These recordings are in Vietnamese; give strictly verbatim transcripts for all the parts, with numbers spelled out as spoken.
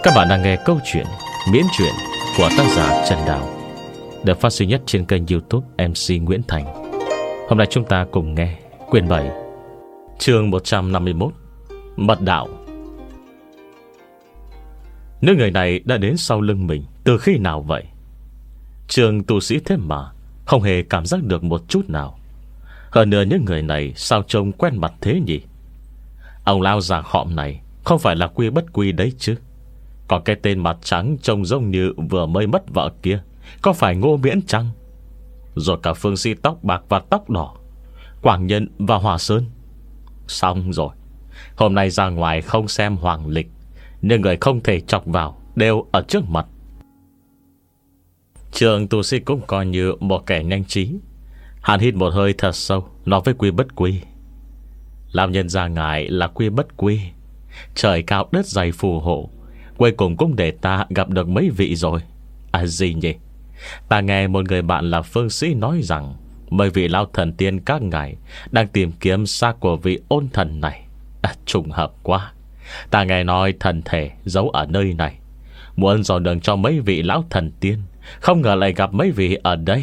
Các bạn đang nghe câu chuyện miễn truyện của tác giả Trần Đào, được phát duy nhất trên kênh YouTube em xê Nguyễn Thành. Hôm nay chúng ta cùng nghe quyển bảy, chương một trăm năm mươi mốt, Mật đạo. Nữ người này đã đến sau lưng mình từ khi nào vậy? Trường tu sĩ thế mà không hề cảm giác được một chút nào. Hơn nữa những người này sao trông quen mặt thế nhỉ? Ông lao già khọm này không phải là Quy Bất Quy đấy chứ? Còn cái tên mặt trắng trông giống như vừa mới mất vợ kia, có phải Ngô Miễn chăng? Rồi cả Phương Si tóc bạc và tóc đỏ, Quảng Nhân và Hòa Sơn. Xong rồi, hôm nay ra ngoài không xem hoàng lịch, nhưng người không thể chọc vào đều ở trước mặt. Trường tu sĩ cũng coi như một kẻ nhanh trí. Hắn hít một hơi thật sâu, nói với Quy Bất Quy: làm nhân ra ngài là Quy Bất Quy, trời cao đất dày phù hộ, cuối cùng cũng để ta gặp được mấy vị rồi. À gì nhỉ? Ta nghe một người bạn là phương sĩ nói rằng mấy vị lão thần tiên các ngài đang tìm kiếm xác của vị ôn thần này. À, trùng hợp quá. Ta nghe nói thần thể giấu ở nơi này, muốn dò đường cho mấy vị lão thần tiên, không ngờ lại gặp mấy vị ở đây.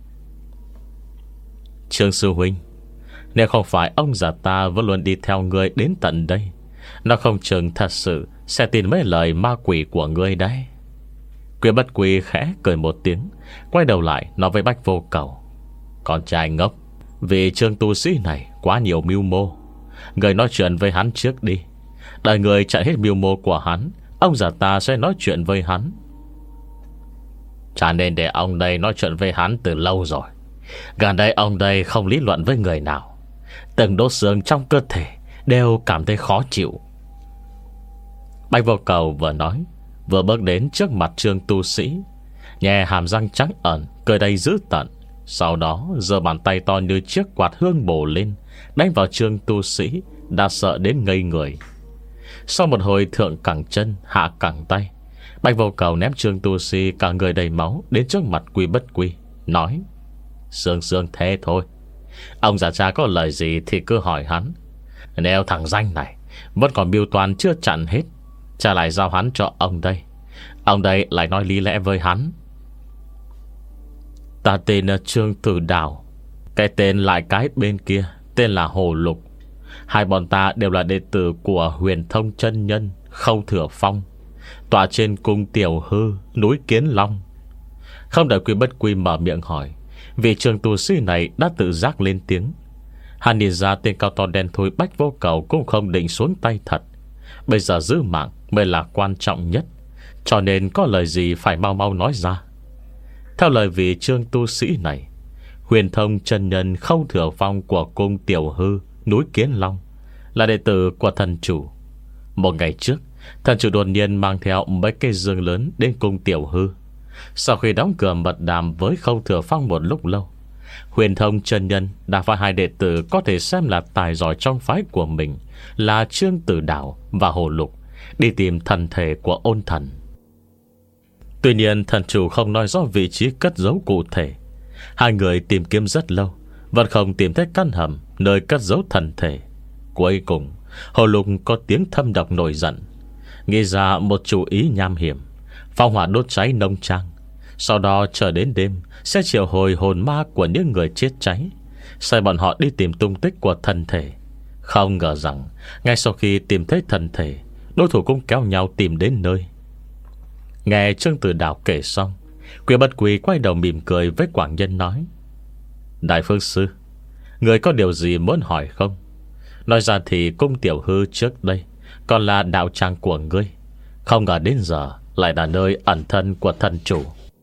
Trương sư huynh, nếu không phải ông già ta vẫn luôn đi theo ngươi đến tận đây, nó không chừng thật sự sẽ tin mấy lời ma quỷ của ngươi đấy. Quy Bất Quy khẽ cười một tiếng, quay đầu lại nói với Bách Vô Cầu: con trai ngốc, vì Trương tu sĩ này quá nhiều mưu mô, người nói chuyện với hắn trước đi. Đợi người chạy hết mưu mô của hắn, ông già ta sẽ nói chuyện với hắn. Chả nên để ông đây nói chuyện với hắn từ lâu rồi. Gần đây ông đây không lý luận với người nào, từng đốt xương trong cơ thể đều cảm thấy khó chịu. Bạch Vô Cầu vừa nói, vừa bước đến trước mặt Trương tu sĩ, nhè hàm răng trắng ẩn, cười đầy dữ tợn. Sau đó giơ bàn tay to như chiếc quạt hương bổ lên, đánh vào Trương tu sĩ đã sợ đến ngây người. Sau một hồi thượng cẳng chân hạ cẳng tay, Bạch Vô Cầu ném Trương tu sĩ cả người đầy máu đến trước mặt Quy Bất Quy, nói: sương sương thế thôi, ông già cha có lời gì thì cứ hỏi hắn. Nếu thằng danh này vẫn còn mưu toan chưa chặn hết, cha lại giao hắn cho ông đây. Ông đây lại nói lý lẽ với hắn: ta tên là Trương Tử Đào, cái tên lại cái bên kia tên là Hồ Lục. Hai bọn ta đều là đệ tử của Huyền Thông chân nhân Khâu Thừa Phong, tọa trên cung Tiểu Hư, núi Kiến Long. Không đợi Quy Bất Quy mở miệng hỏi, vị Trương tu sĩ này đã tự giác lên tiếng. Hắn nhìn ra tên cao to đen thui Bách Vô Cầu cũng không định xuống tay thật. Bây giờ giữ mạng mới là quan trọng nhất, cho nên có lời gì phải mau mau nói ra. Theo lời vị Trương tu sĩ này, Huyền Thông chân nhân Khâu Thừa Phong của cung Tiểu Hư, núi Kiến Long là đệ tử của thần chủ. Một ngày trước, thần chủ đột nhiên mang theo mấy cây dương lớn đến cung Tiểu Hư. Sau khi đóng cửa mật đàm với Khâu Thừa Phong một lúc lâu, Huyền Thông chân nhân đã phái hai đệ tử có thể xem là tài giỏi trong phái của mình là Trương Tử Đào và Hồ Lục đi tìm thần thể của ôn thần. Tuy nhiên thần chủ không nói rõ vị trí cất giấu cụ thể. Hai người tìm kiếm rất lâu vẫn không tìm thấy căn hầm nơi cất giấu thần thể. Cuối cùng Hồ Lục có tiếng thâm độc nổi giận, nghĩ ra một chủ ý nham hiểm, phong hỏa đốt cháy nông trang. Sau đó chờ đến đêm sẽ triệu hồi hồn ma của những người chết cháy, sai bọn họ đi tìm tung tích của thần thể. Không ngờ rằng ngay sau khi tìm thấy thần thể, đối thủ cũng kéo nhau tìm đến nơi. Nghe Trương Tử Đào kể xong, Quy Bất Quy quay đầu mỉm cười với Quảng Nhân nói: đại phương sư, người có điều gì muốn hỏi không? Nói ra thì cung Tiểu Hư trước đây còn là đạo tràng của ngươi, không ngờ đến giờ lại là nơi ẩn thân của thần chủ.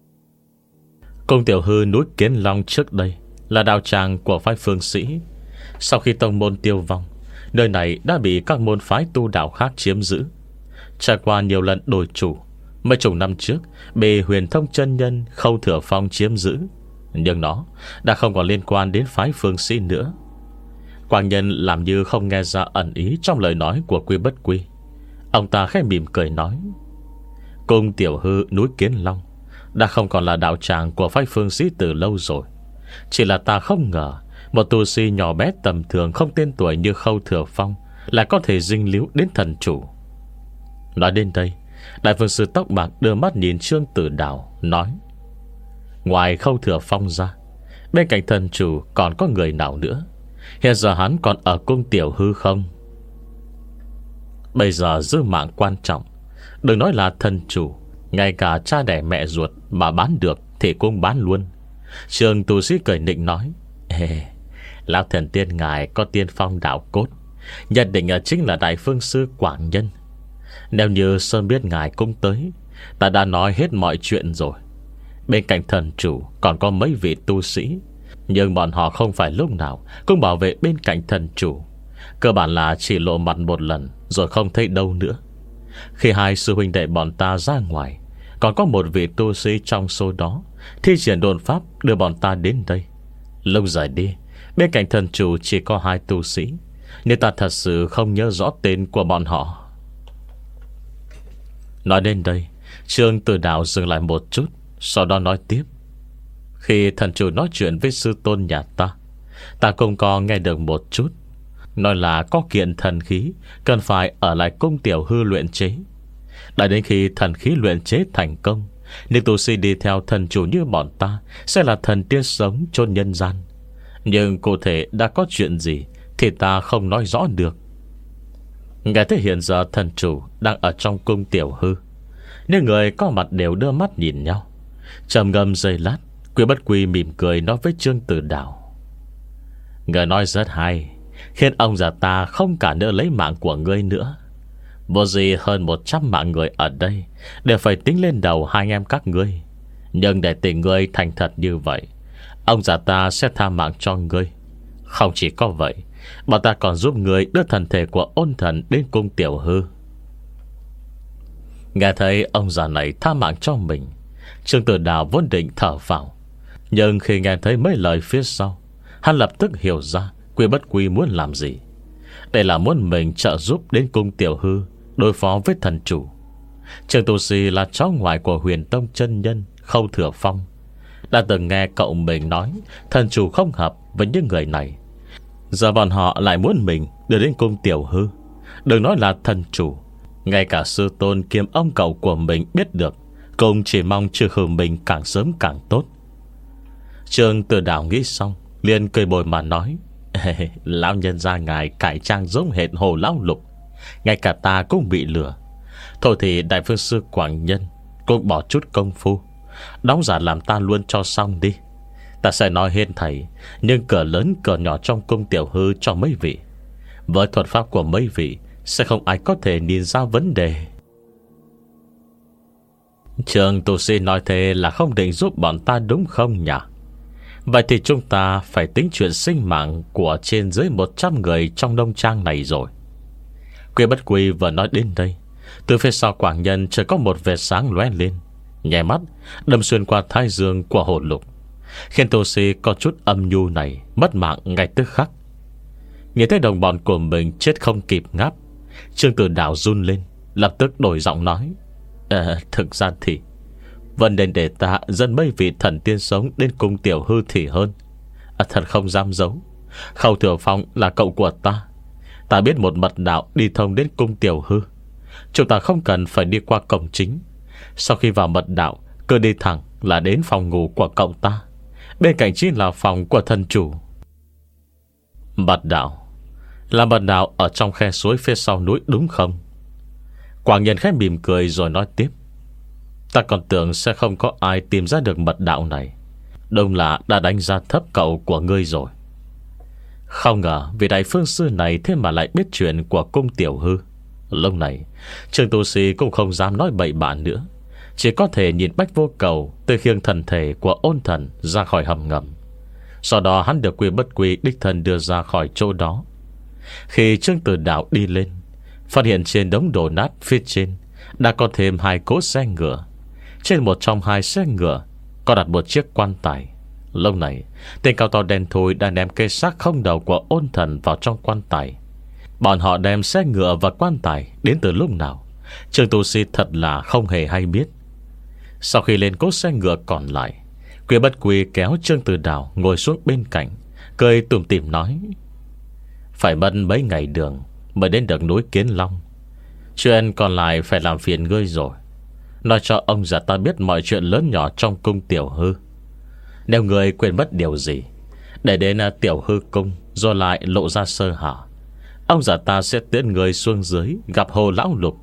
Cung Tiểu Hư núi Kiến Long trước đây là đạo tràng của phái phương sĩ. Sau khi tông môn tiêu vong, nơi này đã bị các môn phái tu đạo khác chiếm giữ. Trải qua nhiều lần đổi chủ, mấy chục năm trước bị Huyền Thông chân nhân Khâu Thừa Phong chiếm giữ, nhưng nó đã không còn liên quan đến phái phương sĩ nữa. Quang Nhân làm như không nghe ra ẩn ý trong lời nói của Quy Bất Quy. Ông ta khẽ mỉm cười nói: cung Tiểu Hư núi Kiến Long đã không còn là đạo tràng của phái phương sĩ từ lâu rồi. Chỉ là ta không ngờ một tu sĩ nhỏ bé tầm thường không tên tuổi như Khâu Thừa Phong lại có thể dính líu đến thần chủ. Nói đến đây, Đại phương sư tóc bạc đưa mắt nhìn Trương Tử Đào, nói: Ngoài Khâu Thừa Phong ra, bên cạnh thần chủ còn có người nào nữa? Hiện giờ hắn còn ở cung Tiểu Hư không? Bây giờ giữ mạng quan trọng. Đừng nói là thần chủ, ngay cả cha đẻ mẹ ruột mà bán được thì cũng bán luôn. Trường tu sĩ cười nịnh nói: Ê, lão thần tiên ngài có tiên phong đạo cốt, nhận định chính là đại phương sư Quảng Nhân. Nếu như Sơn biết ngài cũng tới, ta đã nói hết mọi chuyện rồi. Bên cạnh thần chủ còn có mấy vị tu sĩ, nhưng bọn họ không phải lúc nào cũng bảo vệ bên cạnh thần chủ. Cơ bản là chỉ lộ mặt một lần rồi không thấy đâu nữa. Khi hai sư huynh đệ bọn ta ra ngoài, còn có một vị tu sĩ trong số đó thi triển đồn pháp đưa bọn ta đến đây. Lúc rời đi, bên cạnh thần chủ chỉ có hai tu sĩ, nhưng ta thật sự không nhớ rõ tên của bọn họ. Nói đến đây, Trương Tử Đạo dừng lại một chút, sau đó nói tiếp: Khi thần chủ nói chuyện với sư tôn nhà ta, ta cũng có nghe được một chút. Nói là có kiện thần khí cần phải ở lại cung Tiểu Hư luyện chế. Đã đến khi thần khí luyện chế thành công, nếu tu sĩ đi theo thần chủ như bọn ta sẽ là thần tiên sống chôn nhân gian. Nhưng cụ thể đã có chuyện gì thì ta không nói rõ được. Nghe thấy hiện giờ thần chủ đang ở trong cung Tiểu Hư, nên người có mặt đều đưa mắt nhìn nhau. Trầm ngâm giây lát, Quy Bất Quy mỉm cười nói với Trương Tử Đạo: Người nói rất hay, khiến ông già ta không cả nỡ lấy mạng của ngươi nữa. Vô gì hơn một trăm mạng người ở đây đều phải tính lên đầu hai anh em các ngươi. Nhưng để tình ngươi thành thật như vậy, ông già ta sẽ tha mạng cho ngươi. Không chỉ có vậy, bọn ta còn giúp ngươi đưa thần thể của ôn thần đến cung Tiểu Hư. Nghe thấy ông già này tha mạng cho mình, Trương Tử Đào vốn định thở vào, nhưng khi nghe thấy mấy lời phía sau, hắn lập tức hiểu ra Quy Bất Quy muốn làm gì. Đây là muốn mình trợ giúp đến cung Tiểu Hư đối phó với thần chủ. Trương Tu Sĩ là cháu ngoại của Huyền Tông chân nhân Khâu Thừa Phong, đã từng nghe cậu mình nói thần chủ không hợp với những người này. Giờ bọn họ lại muốn mình đưa đến cung Tiểu Hư. Đừng nói là thần chủ, ngay cả sư tôn kiêm ông cậu của mình biết được, cũng chỉ mong trừ khử mình càng sớm càng tốt. Trương Tử Đạo nghĩ xong, liền cười bồi mà nói: Lão nhân gia ngài cải trang giống hệt Hồ Lão Lục, ngay cả ta cũng bị lừa. Thôi thì đại phương sư Quảng Nhân cũng bỏ chút công phu, đóng giả làm ta luôn cho xong đi. Ta sẽ nói hết thầy, nhưng cờ lớn cờ nhỏ trong cung Tiểu Hư cho mấy vị. Với thuật pháp của mấy vị, sẽ không ai có thể nhìn ra vấn đề. Trường tu sĩ nói thế là không định giúp bọn ta đúng không nhỉ? Vậy thì chúng ta phải tính chuyện sinh mạng của trên dưới một trăm người trong nông trang này rồi. Quy Bất Quy vừa nói đến đây, từ phía sau Quảng Nhân chợt có một vệt sáng lóe lên, nhẹ mắt đâm xuyên qua thái dương của Hồ Lục, khiến tu sĩ có chút âm nhu này mất mạng ngay tức khắc. Nhìn thấy đồng bọn của mình chết không kịp ngáp, Trương Tử Đạo run lên, lập tức đổi giọng nói: à, Thực ra thì vẫn nên để ta dẫn mấy vị thần tiên sống đến cung Tiểu Hư thì hơn. à, Thật không dám giấu, Khâu Thừa Phong là cậu của ta. Ta biết một mật đạo đi thông đến cung Tiểu Hư. Chúng ta không cần phải đi qua cổng chính. Sau khi vào mật đạo, cứ đi thẳng là đến phòng ngủ của cậu ta. Bên cạnh chính là phòng của thần chủ. Mật đạo là mật đạo ở trong khe suối phía sau núi đúng không? Quảng Nhân khẽ mỉm cười rồi nói tiếp: Ta còn tưởng sẽ không có ai tìm ra được mật đạo này. Đúng là đã đánh giá thấp cậu của ngươi rồi. Không ngờ vị đại phương sư này thế mà lại biết chuyện của cung Tiểu Hư. Lúc này Trương Tu Sĩ cũng không dám nói bậy bạ nữa, chỉ có thể nhìn Bách Vô Cầu từ khiêng thần thể của ôn thần ra khỏi hầm ngầm. Sau đó hắn được Quy Bất Quy đích thân đưa ra khỏi chỗ đó. Khi Trương Tử Đạo đi lên, phát hiện trên đống đổ nát phía trên đã có thêm hai cỗ xe ngựa. Trên một trong hai xe ngựa có đặt một chiếc quan tài. Lúc này tên cao to đen thui đã ném cây xác không đầu của ôn thần vào trong quan tài. Bọn họ đem xe ngựa và quan tài đến từ lúc nào, Trương Tu Sĩ thật là không hề hay biết. Sau khi lên cỗ xe ngựa còn lại, Quy Bất Quy kéo Trương Tử Đạo ngồi xuống bên cạnh, cười tủm tỉm nói: Phải mất mấy ngày đường mới đến được núi Kiến Long. Chuyện còn lại phải làm phiền ngươi rồi. nói cho ông già ta biết mọi chuyện lớn nhỏ trong cung Tiểu Hư. Nếu người quên mất điều gì, để đến Tiểu Hư cung rồi lại lộ ra sơ hở, ông già ta sẽ tiễn người xuống dưới gặp Hồ Lão Lục.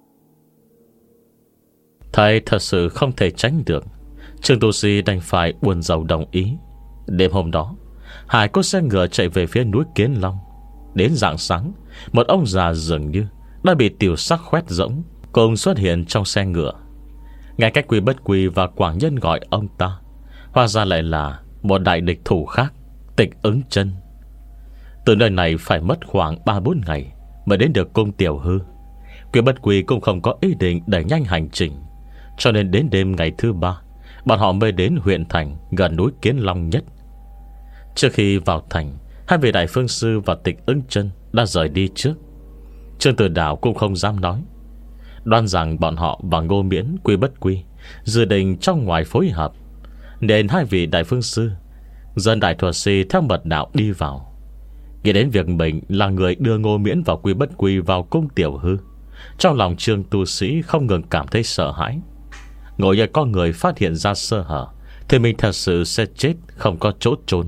Thầy thật sự không thể tránh được, Trương Tu Sĩ đành phải buồn rầu đồng ý. Đêm hôm đó, hai cỗ xe ngựa chạy về phía núi Kiến Long. Đến rạng sáng, một ông già dường như đã bị tiểu sắc khoét rỗng cùng xuất hiện trong xe ngựa. Ngay cách Quy Bất Quy và Quảng Nhân gọi ông ta, hóa ra lại là một đại địch thủ khác, Tịch Ứng Chân. Từ nơi này phải mất khoảng ba bốn ngày mới đến được cung Tiểu Hư. Quy Bất Quy cũng không có ý định đẩy nhanh hành trình, cho nên đến đêm ngày thứ ba, bọn họ mới đến huyện thành gần núi Kiến Long nhất. Trước khi vào thành, hai vị đại phương sư và Tịch Ứng Chân đã rời đi trước. Trương Tử Đào cũng không dám nói, đoán rằng bọn họ và Ngô Miễn, Quy Bất Quy dự định trong ngoài phối hợp, nên hai vị đại phương sư dân đại thuật sĩ theo mật đạo đi vào. Nghĩ đến việc mình là người đưa Ngô Miễn và Quy Bất Quy vào cung Tiểu Hư, trong lòng Trương tu sĩ không ngừng cảm thấy sợ hãi. Ngồi như có người phát hiện ra sơ hở thì mình thật sự sẽ chết không có chỗ chôn.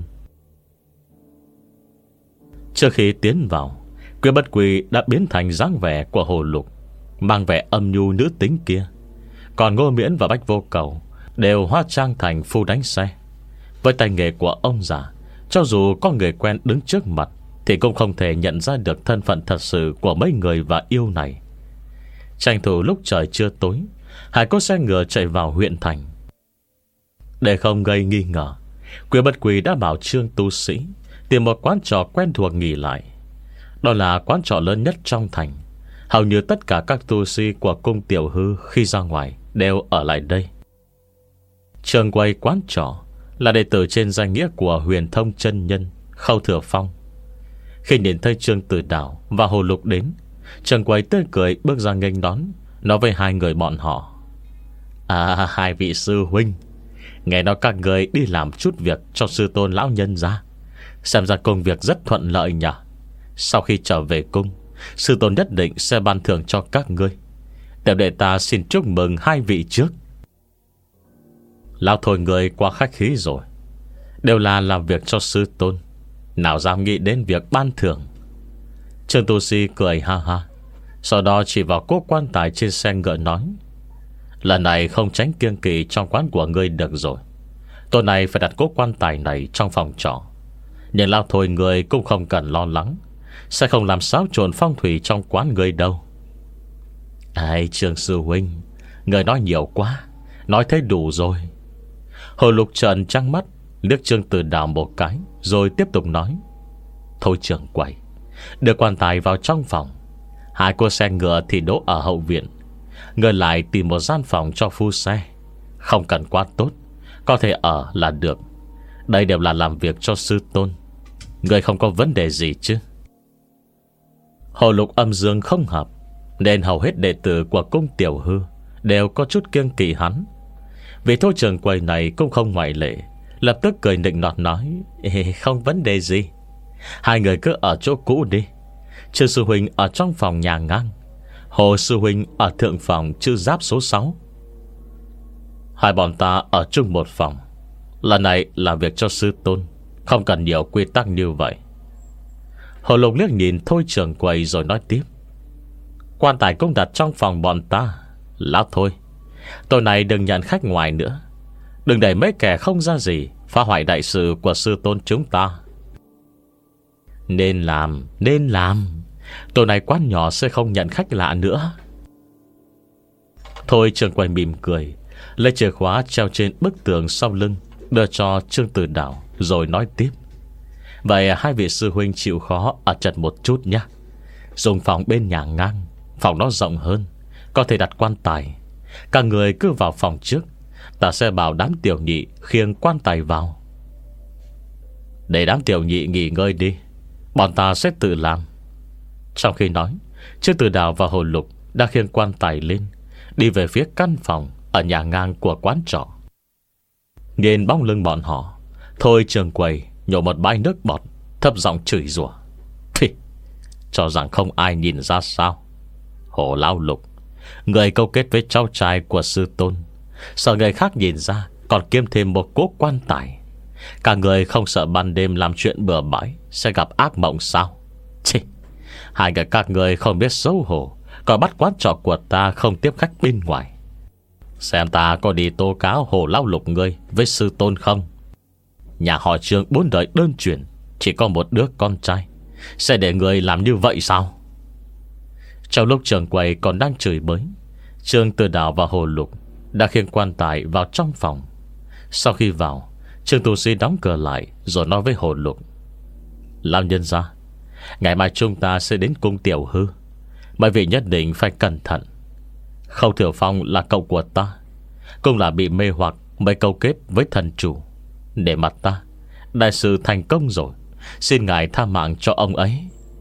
Trước khi tiến vào, Quy Bất Quy đã biến thành dáng vẻ của Hồ Lục, mang vẻ âm nhu nữ tính kia. Còn Ngô Miễn và Bách Vô Cầu đều hóa trang thành phu đánh xe. Với tay nghề của ông già, cho dù có người quen đứng trước mặt thì cũng không thể nhận ra được thân phận thật sự của mấy người và yêu này. Tranh thủ lúc trời chưa tối, hai cỗ xe ngựa chạy vào huyện thành. Để không gây nghi ngờ, Quy Bất Quy đã bảo Trương tu sĩ tìm một quán trọ quen thuộc nghỉ lại. Đó là quán trọ lớn nhất trong thành. Hầu như tất cả các tu sĩ của cung Tiểu Hư khi ra ngoài đều ở lại đây. Trường quay quán trọ là đệ tử trên danh nghĩa của Huyền Thông chân nhân Khâu Thừa Phong. Khi nhìn thấy Trương Tử Đào và Hồ Lục đến, trường quay tươi cười bước ra nghênh đón, nói với hai người bọn họ: À, hai vị sư huynh, nghe nói các người đi làm chút việc cho sư tôn lão nhân ra, xem ra công việc rất thuận lợi nhỉ. Sau khi trở về cung, sư tôn nhất định sẽ ban thưởng cho các ngươi. Để đệ ta xin chúc mừng hai vị trước. Lão thôi người quá khách khí rồi, đều là làm việc cho sư tôn, nào dám nghĩ đến việc ban thưởng. Trương tu sĩ cười ha ha, sau đó chỉ vào cỗ quan tài trên xe ngựa nói: Lần này không tránh kiêng kỵ trong quán của ngươi được rồi. Tối nay phải đặt cỗ quan tài này trong phòng trọ. Nhưng lão thôi người cũng không cần lo lắng, sẽ không làm xáo trộn phong thủy trong quán người đâu. Ai, Trương sư huynh, người nói nhiều quá, nói thấy đủ rồi. Hồ Lục trợn trăng mắt, liếc Trương Tử Đào một cái, rồi tiếp tục nói: Thôi trưởng quầy, đưa quan tài vào trong phòng. Hai cô xe ngựa thì đỗ ở hậu viện. Người lại tìm một gian phòng cho phu xe, không cần quá tốt, có thể ở là được. Đây đều là làm việc cho sư tôn, người không có vấn đề gì chứ? Hồ Lục âm dương không hợp, nên hầu hết đệ tử của cung Tiểu Hư đều có chút kiêng kỵ hắn. Vì thôi trường quầy này cũng không ngoại lệ, lập tức cười nịnh nọt nói: Ê, không vấn đề gì, hai người cứ ở chỗ cũ đi. Trương sư huynh ở trong phòng nhà ngang, Hồ sư huynh ở thượng phòng chữ giáp số sáu. Hai bọn ta ở chung một phòng. Lần này làm việc cho sư tôn, không cần nhiều quy tắc như vậy. Hồ Lục liếc nhìn thôi trưởng quầy rồi nói tiếp: Quan tài cũng đặt trong phòng bọn ta. Lão thôi, tối nay đừng nhận khách ngoài nữa, đừng để mấy kẻ không ra gì phá hoại đại sự của sư tôn chúng ta. Nên làm, nên làm. Tối nay quán nhỏ sẽ không nhận khách lạ nữa. Thôi trưởng quầy mỉm cười, lấy chìa khóa treo trên bức tường sau lưng đưa cho Trương Tử Đào, rồi nói tiếp: Vậy hai vị sư huynh chịu khó ở chật một chút nhé. Dùng phòng bên nhà ngang, phòng nó rộng hơn, có thể đặt quan tài. Các người cứ vào phòng trước, ta sẽ bảo đám tiểu nhị khiêng quan tài vào. Để đám tiểu nhị nghỉ ngơi đi, bọn ta sẽ tự làm. Trong khi nói, Trương Tử Đào và Hồ Lục đã khiêng quan tài lên, đi về phía căn phòng ở nhà ngang của quán trọ. Nhìn bóng lưng bọn họ, thôi trường quầy nhổ một bãi nước bọt, thấp giọng chửi rủa: Thì, cho rằng không ai nhìn ra sao? Hồ Lão Lục, Người câu kết với cháu trai của sư tôn, sợ người khác nhìn ra còn kiếm thêm một cỗ quan tài. Cả người không sợ ban đêm làm chuyện bừa bãi sẽ gặp ác mộng sao? Chì, hai người các người không biết xấu hổ, còn bắt quán trọ của ta không tiếp khách bên ngoài. Xem ta có đi tố cáo Hồ Lão Lục ngươi với sư tôn không? Nhà họ Trương bốn đời đơn truyền, chỉ có một đứa con trai, sẽ để người làm như vậy sao? Trong lúc Trường Quầy còn đang chửi bới, Trương Tử Đào và Hồ Lục đã khiêng quan tài vào trong phòng. Sau khi vào, Trương Tu Sĩ đóng cửa lại rồi nói với Hồ Lục: Lão nhân gia, ngày mai chúng ta sẽ đến cung Tiểu Hư, bởi vì nhất định phải cẩn thận. Khâu Thừa Phong là cậu của ta, cũng là bị mê hoặc mới câu kết với thần chủ. Để mặt ta, đại sự thành công rồi, xin ngài tha mạng cho ông ấy.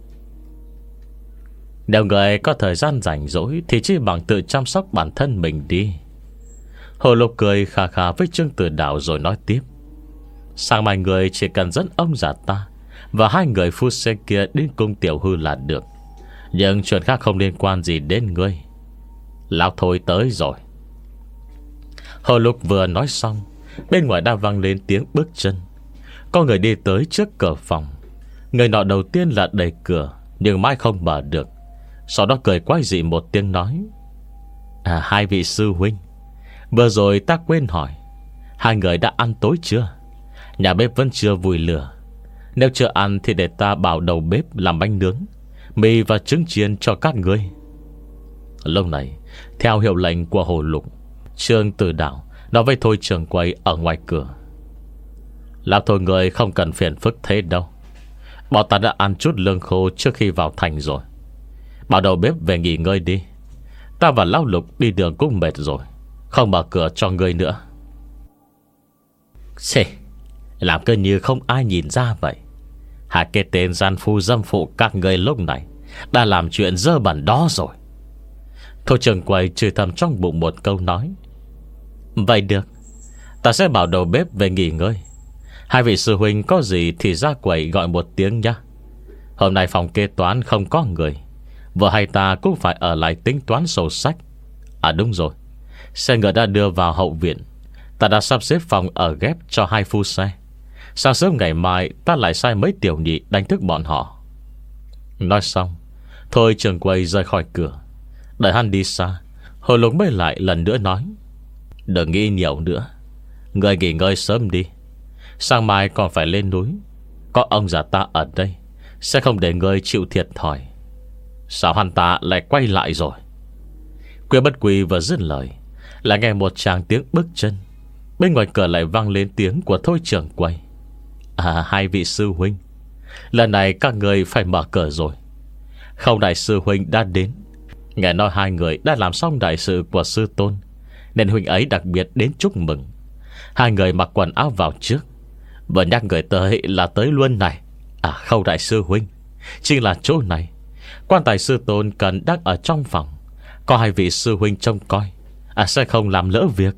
Nếu người có thời gian rảnh rỗi thì chỉ bằng tự chăm sóc bản thân mình đi. Hồ Lục cười khà khà với Trương Tử Đạo rồi nói tiếp: Sáng mai người chỉ cần dẫn ông già ta và hai người phu xe kia đến cung Tiểu Hư là được. Nhưng chuyện khác không liên quan gì đến ngươi. Lão Thôi tới rồi. Hồ Lục vừa nói xong, bên ngoài đã vang lên tiếng bước chân. Có người đi tới trước cửa phòng. Người nọ đầu tiên là đẩy cửa, nhưng mãi không mở được. Sau đó cười quái dị một tiếng nói: À, hai vị sư huynh, vừa rồi ta quên hỏi, hai người đã ăn tối chưa? Nhà bếp vẫn chưa vùi lửa. Nếu chưa ăn thì để ta bảo đầu bếp làm bánh nướng, mì và trứng chiên cho các ngươi. Lúc này, theo hiệu lệnh của Hồ Lục, Trương Tử Đạo nói với Thôi Trường Quầy ở ngoài cửa: Lão Thôi người không cần phiền phức thế đâu. Bọn ta đã ăn chút lương khô trước khi vào thành rồi. Bảo đầu bếp về nghỉ ngơi đi. Ta và Lão Lục đi đường cũng mệt rồi, không mở cửa cho ngươi nữa. Xê, làm cơ như không ai nhìn ra vậy. Hai cái tên gian phu dâm phụ các ngươi lúc này đã làm chuyện dơ bẩn đó rồi. Thôi Trường Quầy chửi thầm trong bụng một câu nói: Vậy được, ta sẽ bảo đầu bếp về nghỉ ngơi. Hai vị sư huynh có gì thì ra quầy gọi một tiếng nhá. Hôm nay phòng kế toán không có người, vợ hai ta cũng phải ở lại tính toán sổ sách. À đúng rồi, xe ngựa đã đưa vào hậu viện. Ta đã sắp xếp phòng ở ghép cho hai phu xe. Sáng sớm ngày mai ta lại sai mấy tiểu nhị đánh thức bọn họ. Nói xong, Thôi Trường Quầy rời khỏi cửa. Đợi hắn đi xa, Hồ Lục mới lại lần nữa nói: Đừng nghĩ nhiều nữa, người nghỉ ngơi sớm đi. Sáng mai còn phải lên núi. Có ông già ta ở đây, sẽ không để người chịu thiệt thòi. Sao hắn ta lại quay lại rồi? Quyên Bất Quỳ vừa dứt lời, lại nghe một tràng tiếng bước chân. Bên ngoài cửa lại vang lên tiếng của Thôi Trường Quầy: À, hai vị sư huynh, lần này các người phải mở cửa rồi. Không đại sư huynh đã đến. Nghe nói hai người đã làm xong đại sự của sư tôn, nên huynh ấy đặc biệt đến chúc mừng. Hai người mặc quần áo vào trước, vừa nhắc người tới là tới luôn này. À, Khâu đại sư huynh, chính là chỗ này. Quan tài sư tôn cần đang ở trong phòng, có hai vị sư huynh trông coi, à, sẽ không làm lỡ việc.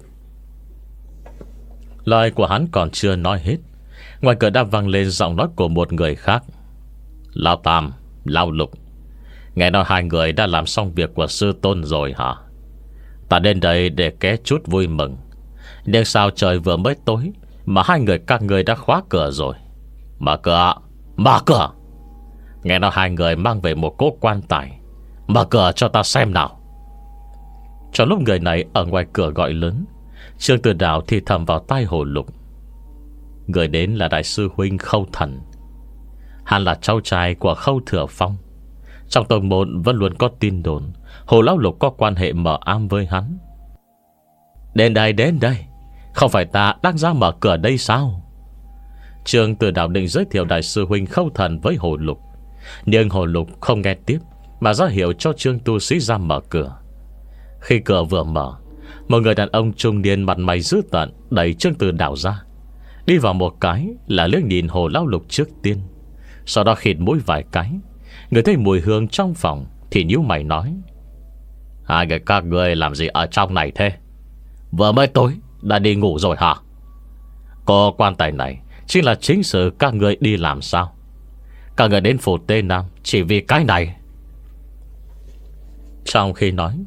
Lời của hắn còn chưa nói hết, ngoài cửa đã vang lên giọng nói của một người khác: Lão Tam, Lão Lục, nghe nói hai người đã làm xong việc của sư tôn rồi hả? Ta đến đây để ké chút vui mừng. Nhưng sao trời vừa mới tối mà hai người các người đã khóa cửa rồi? Mở cửa, mở cửa. Nghe nói hai người mang về một cỗ quan tài. Mở cửa cho ta xem nào. Trong lúc người này ở ngoài cửa gọi lớn, Trương Tử Đạo thì thầm vào tai Hồ Lục: Người đến là đại sư huynh Khâu Thần. Hắn là cháu trai của Khâu Thừa Phong. Trong tông môn vẫn luôn có tin đồn Hồ Lão Lục có quan hệ mờ ám với hắn. Đến đây, đến đây, không phải ta đang ra mở cửa đây sao? Trương Tử Đạo định giới thiệu đại sư huynh Khâu Thần với Hồ Lục, nhưng Hồ Lục không nghe tiếp, mà ra hiệu cho Trương tu sĩ ra mở cửa. Khi cửa vừa mở, một người đàn ông trung niên mặt mày dữ tợn đẩy Trương Tử Đạo ra. Đi vào một cái là liếc nhìn Hồ Lão Lục trước tiên, sau đó khịt mũi vài cái. Người thấy mùi hương trong phòng thì nhíu mày nói: Hai người các người làm gì ở trong này thế? Vừa mới tối đã đi ngủ rồi hả? Có quan tài này chính là chính sự các người đi làm sao? Các người đến phủ Tây Nam chỉ vì cái này? Trong khi nói,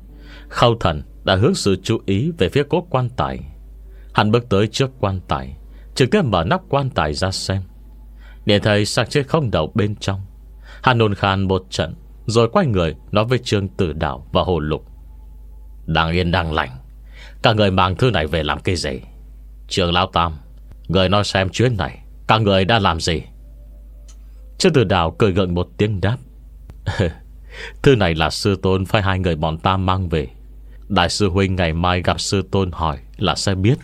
Khâu Thần đã hướng sự chú ý về phía cố quan tài. Hắn bước tới trước quan tài, trực tiếp mở nắp quan tài ra xem. Nhìn thấy xác chết không đầu bên trong, hắn nôn khan một trận, rồi quay người nói với Trương Tử Đạo và Hồ Lục: Đang yên đang lành, các người mang thứ này về làm cái gì? Trương Lão Tam, người nói xem chuyến này các người đã làm gì? Trương Tử Đạo cười gượng một tiếng đáp: Thứ này là sư tôn phải hai người bọn ta mang về. Đại sư huynh ngày mai gặp sư tôn hỏi là sẽ biết.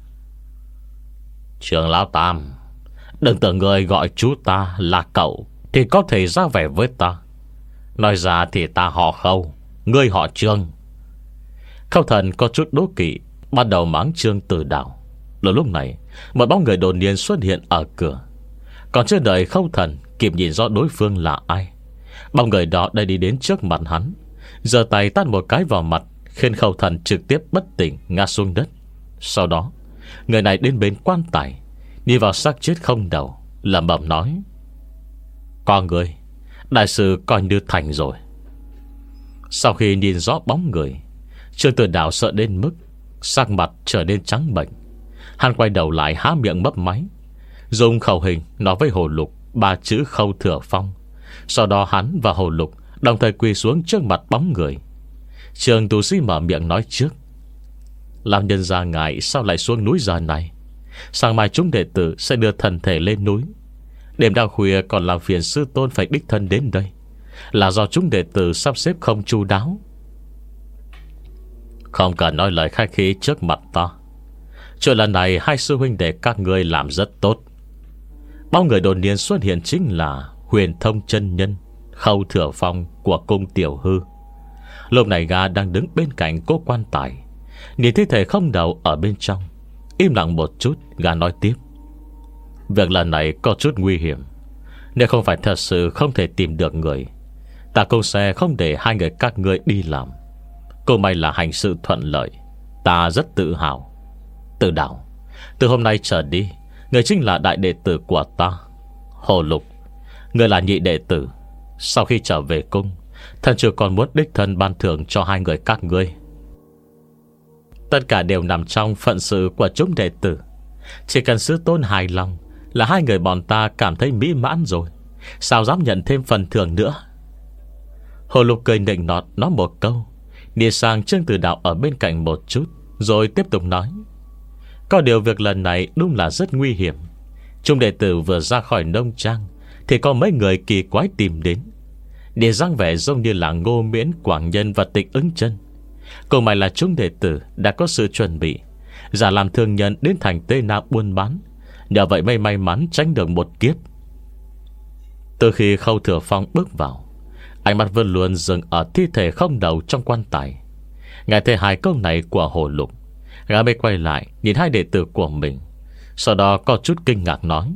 Trương Lão Tam, đừng tưởng người gọi chú ta là cậu thì có thể ra vẻ với ta. Nói ra thì ta họ Khâu, ngươi họ Trương. Khâu Thần có chút đố kỵ, bắt đầu mắng Trương Tử Đạo. Lúc lúc này, một bóng người đột nhiên xuất hiện ở cửa. Còn chưa đợi Khâu Thần kịp nhìn rõ đối phương là ai, bóng người đó đã đi đến trước mặt hắn, giơ tay tát một cái vào mặt, khiến Khâu Thần trực tiếp bất tỉnh ngã xuống đất. Sau đó, người này đến bên quan tài, đi vào xác chết không đầu, lẩm bẩm nói: Con người, đại sư coi như thành rồi. Sau khi nhìn rõ bóng người, Trương Tử Đạo sợ đến mức sắc mặt trở nên trắng bệch. Hắn quay đầu lại há miệng mấp máy, dùng khẩu hình nói với Hồ Lục ba chữ Khâu Thừa Phong. Sau đó hắn và Hồ Lục đồng thời quỳ xuống trước mặt bóng người. Trường tu sĩ mở miệng nói trước: Làm nhân gia ngài sao lại xuống núi giờ này? Sáng mai chúng đệ tử sẽ đưa thần thể lên núi. Đêm đang khuya còn làm phiền sư tôn phải đích thân đến đây, là do chúng đệ tử sắp xếp không chu đáo. Không cần nói lời khách khí trước mặt ta. Chuyện lần này hai sư huynh đệ các ngươi làm rất tốt. Bao người đột nhiên xuất hiện chính là Huyền Thông chân nhân Khâu Thừa Phong của cung Tiểu Hư. Lúc này gã đang đứng bên cạnh cố quan tài, nhìn thi thể không đầu ở bên trong. Im lặng một chút, gã nói tiếp: Việc lần này có chút nguy hiểm. Nếu không phải thật sự không thể tìm được người, ta cũng sẽ không để hai người các ngươi đi làm. Cô may là hành sự thuận lợi, ta rất tự hào. Tử Đạo, từ hôm nay trở đi, người chính là đại đệ tử của ta. Hồ Lục, người là nhị đệ tử. Sau khi trở về cung, thần chưa còn muốn đích thân ban thưởng cho hai người các ngươi. Tất cả đều nằm trong phận sự của chúng đệ tử. Chỉ cần sư tôn hài lòng là hai người bọn ta cảm thấy mỹ mãn rồi, sao dám nhận thêm phần thưởng nữa. Hồ Lục cười nịnh nọt nói một câu, đi sang Trương Tử Đạo ở bên cạnh một chút, rồi tiếp tục nói: Có điều việc lần này đúng là rất nguy hiểm. Chúng đệ tử vừa ra khỏi nông trang thì có mấy người kỳ quái tìm đến, để dáng vẻ giống như là Ngô Miễn, Quảng Nhân và Tịch Ứng Chân. Cùng may là chúng đệ tử đã có sự chuẩn bị, giả làm thương nhân đến thành Tây Nam buôn bán, nhờ vậy mới may mắn tránh được một kiếp. Từ khi Khâu Thừa Phong bước vào, ánh mắt vẫn luôn dừng ở thi thể không đầu trong quan tài. Nghe thấy hai câu này của Hồ Lục, gã mới quay lại nhìn hai đệ tử của mình, sau đó có chút kinh ngạc nói: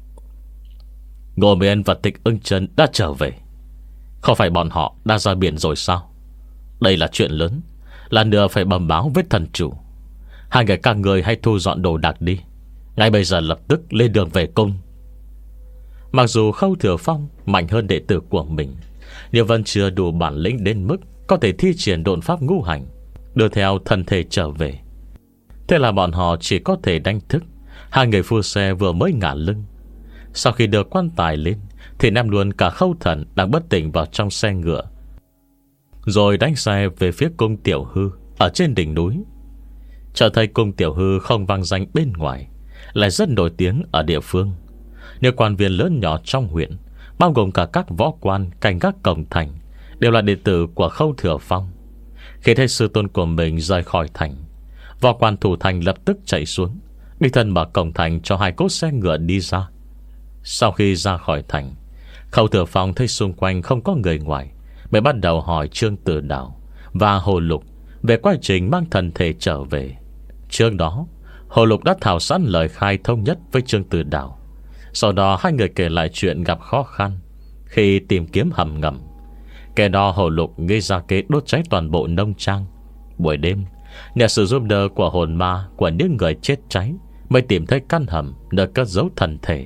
Ngô Miễn và Tịch Ưng Chân đã trở về. Không phải bọn họ đã ra biển rồi sao? Đây là chuyện lớn, là nửa phải bẩm báo với thần chủ. Hai người các người hãy thu dọn đồ đạc đi, ngay bây giờ lập tức lên đường về cung. Mặc dù Khâu Thừa Phong mạnh hơn đệ tử của mình, nhưng vẫn chưa đủ bản lĩnh đến mức có thể thi triển độn pháp ngũ hành, đưa theo thân thể trở về. Thế là bọn họ chỉ có thể đánh thức hai người phu xe vừa mới ngả lưng. Sau khi đưa quan tài lên thì ném luôn cả Khâu Thần đang bất tỉnh vào trong xe ngựa, rồi đánh xe về phía cung Tiểu Hư ở trên đỉnh núi. Trở thấy cung Tiểu Hư không vang danh bên ngoài, lại rất nổi tiếng ở địa phương. Nhiều quan viên lớn nhỏ trong huyện, bao gồm cả các võ quan canh gác cổng thành, đều là đệ tử của Khâu Thừa Phong. Khi thấy sư tôn của mình rời khỏi thành, võ quan thủ thành lập tức chạy xuống, đi thân mở cổng thành cho hai cỗ xe ngựa đi ra. Sau khi ra khỏi thành, Khâu Thừa Phong thấy xung quanh không có người ngoài, mới bắt đầu hỏi Trương Tử Đạo và Hồ Lục về quá trình mang thần thể trở về. Trước đó, Hồ Lục đã thảo sẵn lời khai thông nhất với Trương Tử Đạo. Sau đó hai người kể lại chuyện gặp khó khăn khi tìm kiếm hầm ngầm. Kẻ đó Hồ Lục gây ra kế đốt cháy toàn bộ nông trang. Buổi đêm, nhờ sự giúp đỡ của hồn ma của những người chết cháy, mới tìm thấy căn hầm nơi cất giấu thần thể.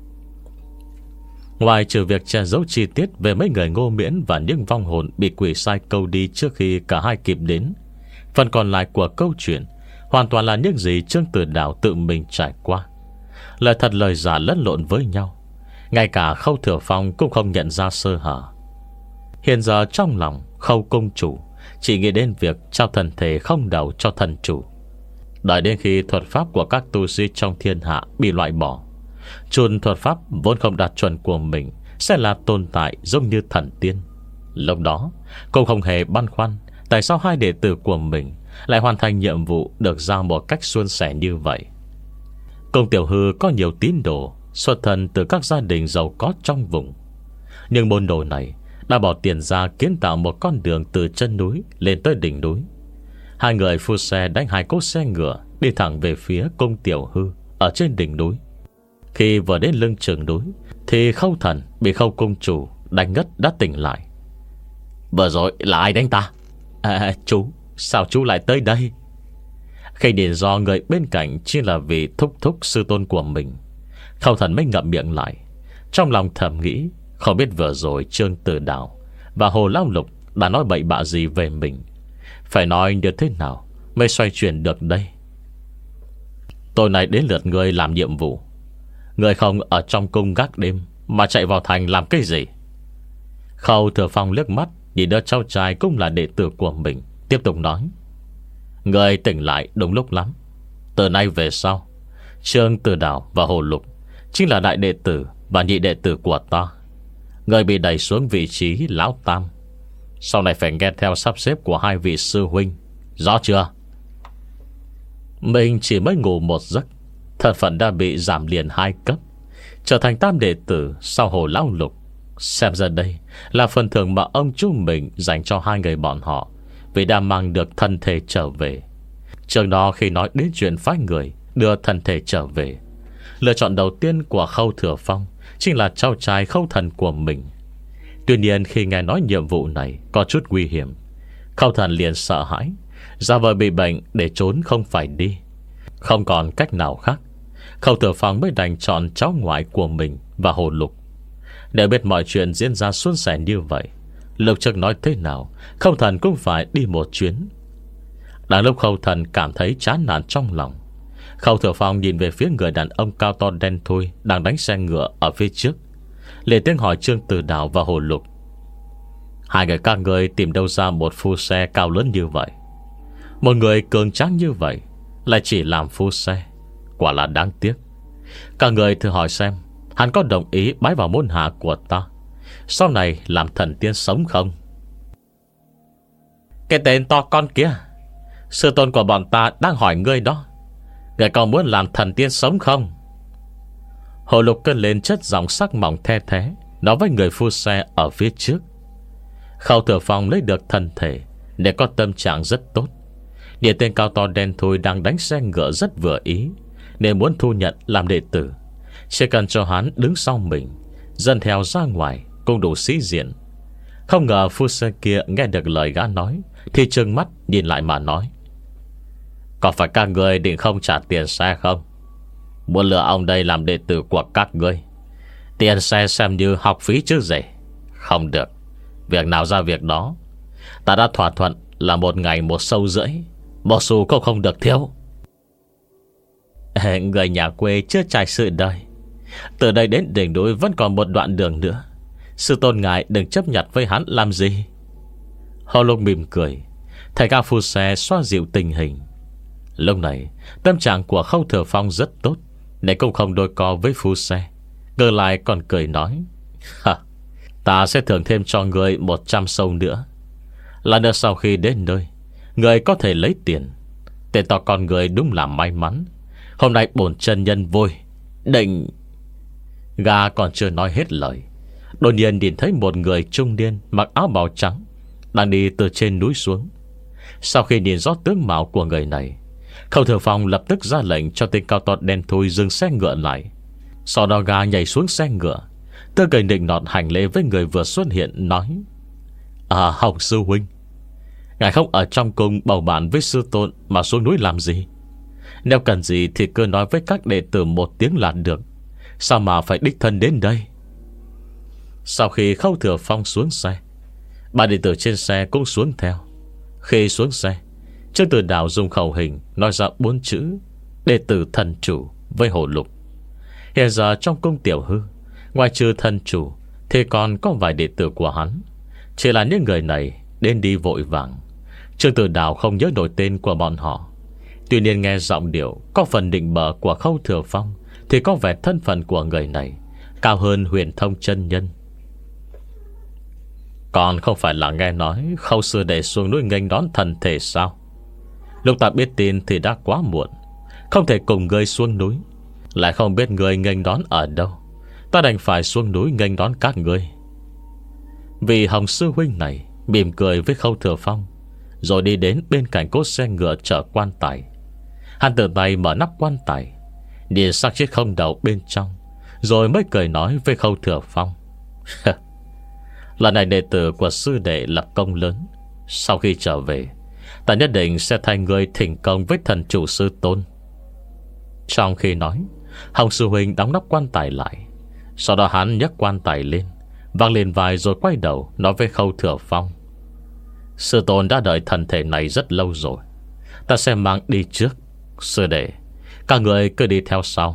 Ngoài trừ việc che giấu chi tiết về mấy người Ngô Miễn và những vong hồn bị quỷ sai câu đi trước khi cả hai kịp đến, Phần còn lại của câu chuyện hoàn toàn là những gì Trương Tử Đào tự mình trải qua. Lời thật lời giả lẫn lộn với nhau. Ngay cả Khâu Thừa Phong cũng không nhận ra sơ hở. Hiện giờ trong lòng Khâu công chủ chỉ nghĩ đến việc trao thần thể không đầu cho thần chủ. Đợi đến khi thuật pháp của các tu sĩ trong thiên hạ bị loại bỏ, chùn thuật pháp vốn không đạt chuẩn của mình sẽ là tồn tại giống như thần tiên. Lúc đó cũng không hề băn khoăn tại sao hai đệ tử của mình lại hoàn thành nhiệm vụ được giao một cách suôn sẻ như vậy. Công Tiểu Hư có nhiều tín đồ xuất thân từ các gia đình giàu có trong vùng, nhưng môn đồ này đã bỏ tiền ra kiến tạo một con đường từ chân núi lên tới đỉnh núi. Hai người phu xe đánh hai cỗ xe ngựa đi thẳng về phía Công Tiểu Hư ở trên đỉnh núi. Khi vừa đến lưng chừng núi thì Khâu Thần bị Khâu công chủ đánh ngất đã tỉnh lại. Vừa rồi là ai đánh ta? À, chú, sao chú lại tới đây? Khi nhìn do người bên cạnh chỉ là vì thúc thúc sư tôn của mình, Khâu Thần mới ngậm miệng lại. Trong lòng thầm nghĩ, không biết vừa rồi Trương Tử Đào và Hồ Lão Lục đã nói bậy bạ gì về mình. Phải nói như thế nào mới xoay chuyển được đây? Tối nay đến lượt người làm nhiệm vụ, người không ở trong cung gác đêm mà chạy vào thành làm cái gì? Khâu Thừa Phong liếc mắt nhìn đứa cháu trai cũng là đệ tử của mình, tiếp tục nói: người tỉnh lại đúng lúc lắm. Từ nay về sau, Trương Tử Đào và Hồ Lục chính là đại đệ tử và nhị đệ tử của ta. Người bị đẩy xuống vị trí lão tam, sau này phải nghe theo sắp xếp của hai vị sư huynh, rõ chưa? Mình chỉ mới ngủ một giấc, thân phận đã bị giảm liền hai cấp, trở thành tam đệ tử sau Hồ Lão Lục. Xem ra đây là phần thưởng mà ông chú mình dành cho hai người bọn họ, vì đã mang được thân thể trở về. Trước đó khi nói đến chuyện phái người đưa thân thể trở về, lựa chọn đầu tiên của Khâu Thừa Phong chính là cháu trai Khâu Thần của mình. Tuy nhiên khi nghe nói nhiệm vụ này có chút nguy hiểm, Khâu Thần liền sợ hãi, giả vờ bị bệnh để trốn không phải đi. Không còn cách nào khác, Khâu Thừa Phong mới đành chọn cháu ngoại của mình và Hồ Lục. Để biết mọi chuyện diễn ra suôn sẻ như vậy, lúc trước nói thế nào Khâu Thần cũng phải đi một chuyến. Đang lúc Khâu Thần cảm thấy chán nản trong lòng, Khâu Thừa Phong nhìn về phía người đàn ông cao to đen thui đang đánh xe ngựa ở phía trước, liền tiếng hỏi Trương Tử Đào và Hồ Lục: hai người các người tìm đâu ra một phu xe cao lớn như vậy? Một người cường tráng như vậy lại chỉ làm phu xe, quả là đáng tiếc. Các người thử hỏi xem hắn có đồng ý bái vào môn hạ của ta, sau này làm thần tiên sống không? Cái tên to con kia, sư tôn của bọn ta đang hỏi ngươi đó. Ngươi còn muốn làm thần tiên sống không? Hồ Lục cất lên chất giọng sắc mỏng the thế, nói với người phu xe ở phía trước. Khâu Thừa Phong lấy được thân thể để có tâm trạng rất tốt. Địa tên cao to đen thui đang đánh xe ngựa rất vừa ý, nên muốn thu nhận làm đệ tử. Chỉ cần cho hắn đứng sau mình, dần theo ra ngoài cũng đủ sĩ diện. Không ngờ phu xe kia nghe được lời gã nói thì trừng mắt nhìn lại mà nói: có phải các người định không trả tiền xe không? Muốn lừa ông đây làm đệ tử của các ngươi, tiền xe xem như học phí chứ gì. Không được, việc nào ra việc đó. Ta đã thỏa thuận là một ngày một sâu rưỡi, một xu cũng không được thiếu. Người nhà quê chưa trải sự đời, từ đây đến đỉnh núi vẫn còn một đoạn đường nữa. Sư tôn ngài đừng chấp nhặt với hắn làm gì. Hồ Lục mỉm cười, thầy cao phu xe xoa dịu tình hình. Lúc này tâm trạng của Khâu Thừa Phong rất tốt, nên cũng không đôi co với phu xe, ngược lại còn cười nói: ta sẽ thưởng thêm cho người một trăm sâu nữa. Là nữa sau khi đến nơi, người có thể lấy tiền. Tên to con người đúng là may mắn. Hôm nay bổn chân nhân vui định... Gà còn chưa nói hết lời, đột nhiên nhìn thấy một người trung niên mặc áo bào trắng đang đi từ trên núi xuống. Sau khi nhìn rõ tướng mạo của người này, Khâu Thừa Phong lập tức ra lệnh cho tên cao to đen thui dừng xe ngựa lại. Sau đó gà nhảy xuống xe ngựa, tươi cười nịnh nọt hành lễ với người vừa xuất hiện, nói: À Hồng sư huynh, ngài không ở trong cung bầu bạn với sư tôn mà xuống núi làm gì? Nếu cần gì thì cứ nói với các đệ tử một tiếng là được, sao mà phải đích thân đến đây? Sau khi Khâu Thừa Phong xuống xe, ba đệ tử trên xe cũng xuống theo. Khi xuống xe, Trương Tử Đào dùng khẩu hình nói ra bốn chữ đệ tử thần chủ với Hồ Lục. Hiện giờ trong cung Tiểu Hư, ngoài trừ thần chủ thì còn có vài đệ tử của hắn. Chỉ là những người này đến đi vội vàng, Trương Tử Đào không nhớ nổi tên của bọn họ. Tuy nhiên nghe giọng điệu có phần định bợ của Khâu Thừa Phong thì có vẻ thân phận của người này cao hơn Huyền Thông chân nhân. Còn không phải là nghe nói Khâu sư đệ xuống núi nghênh đón thần thể sao? Lúc ta biết tin thì đã quá muộn, không thể cùng ngươi xuống núi, lại không biết ngươi nghênh đón ở đâu. Ta đành phải xuống núi nghênh đón các ngươi. Vì Hồng sư huynh này mỉm cười với Khâu Thừa Phong, rồi đi đến bên cạnh cỗ xe ngựa chở quan tài. Hắn tự tay mở nắp quan tài, nhìn xác chết không đầu bên trong, rồi mới cười nói với Khâu Thừa Phong: lần này đệ tử của sư đệ lập công lớn. Sau khi trở về, ta nhất định sẽ thay người thỉnh công với thần chủ sư tôn. Trong khi nói, Hồng sư huynh đóng nắp quan tài lại. Sau đó hắn nhấc quan tài lên, vang lên vai, rồi quay đầu nói với Khâu Thừa Phong: sư tôn đã đợi thần thể này rất lâu rồi, ta sẽ mang đi trước. Sư đệ, các người cứ đi theo sau.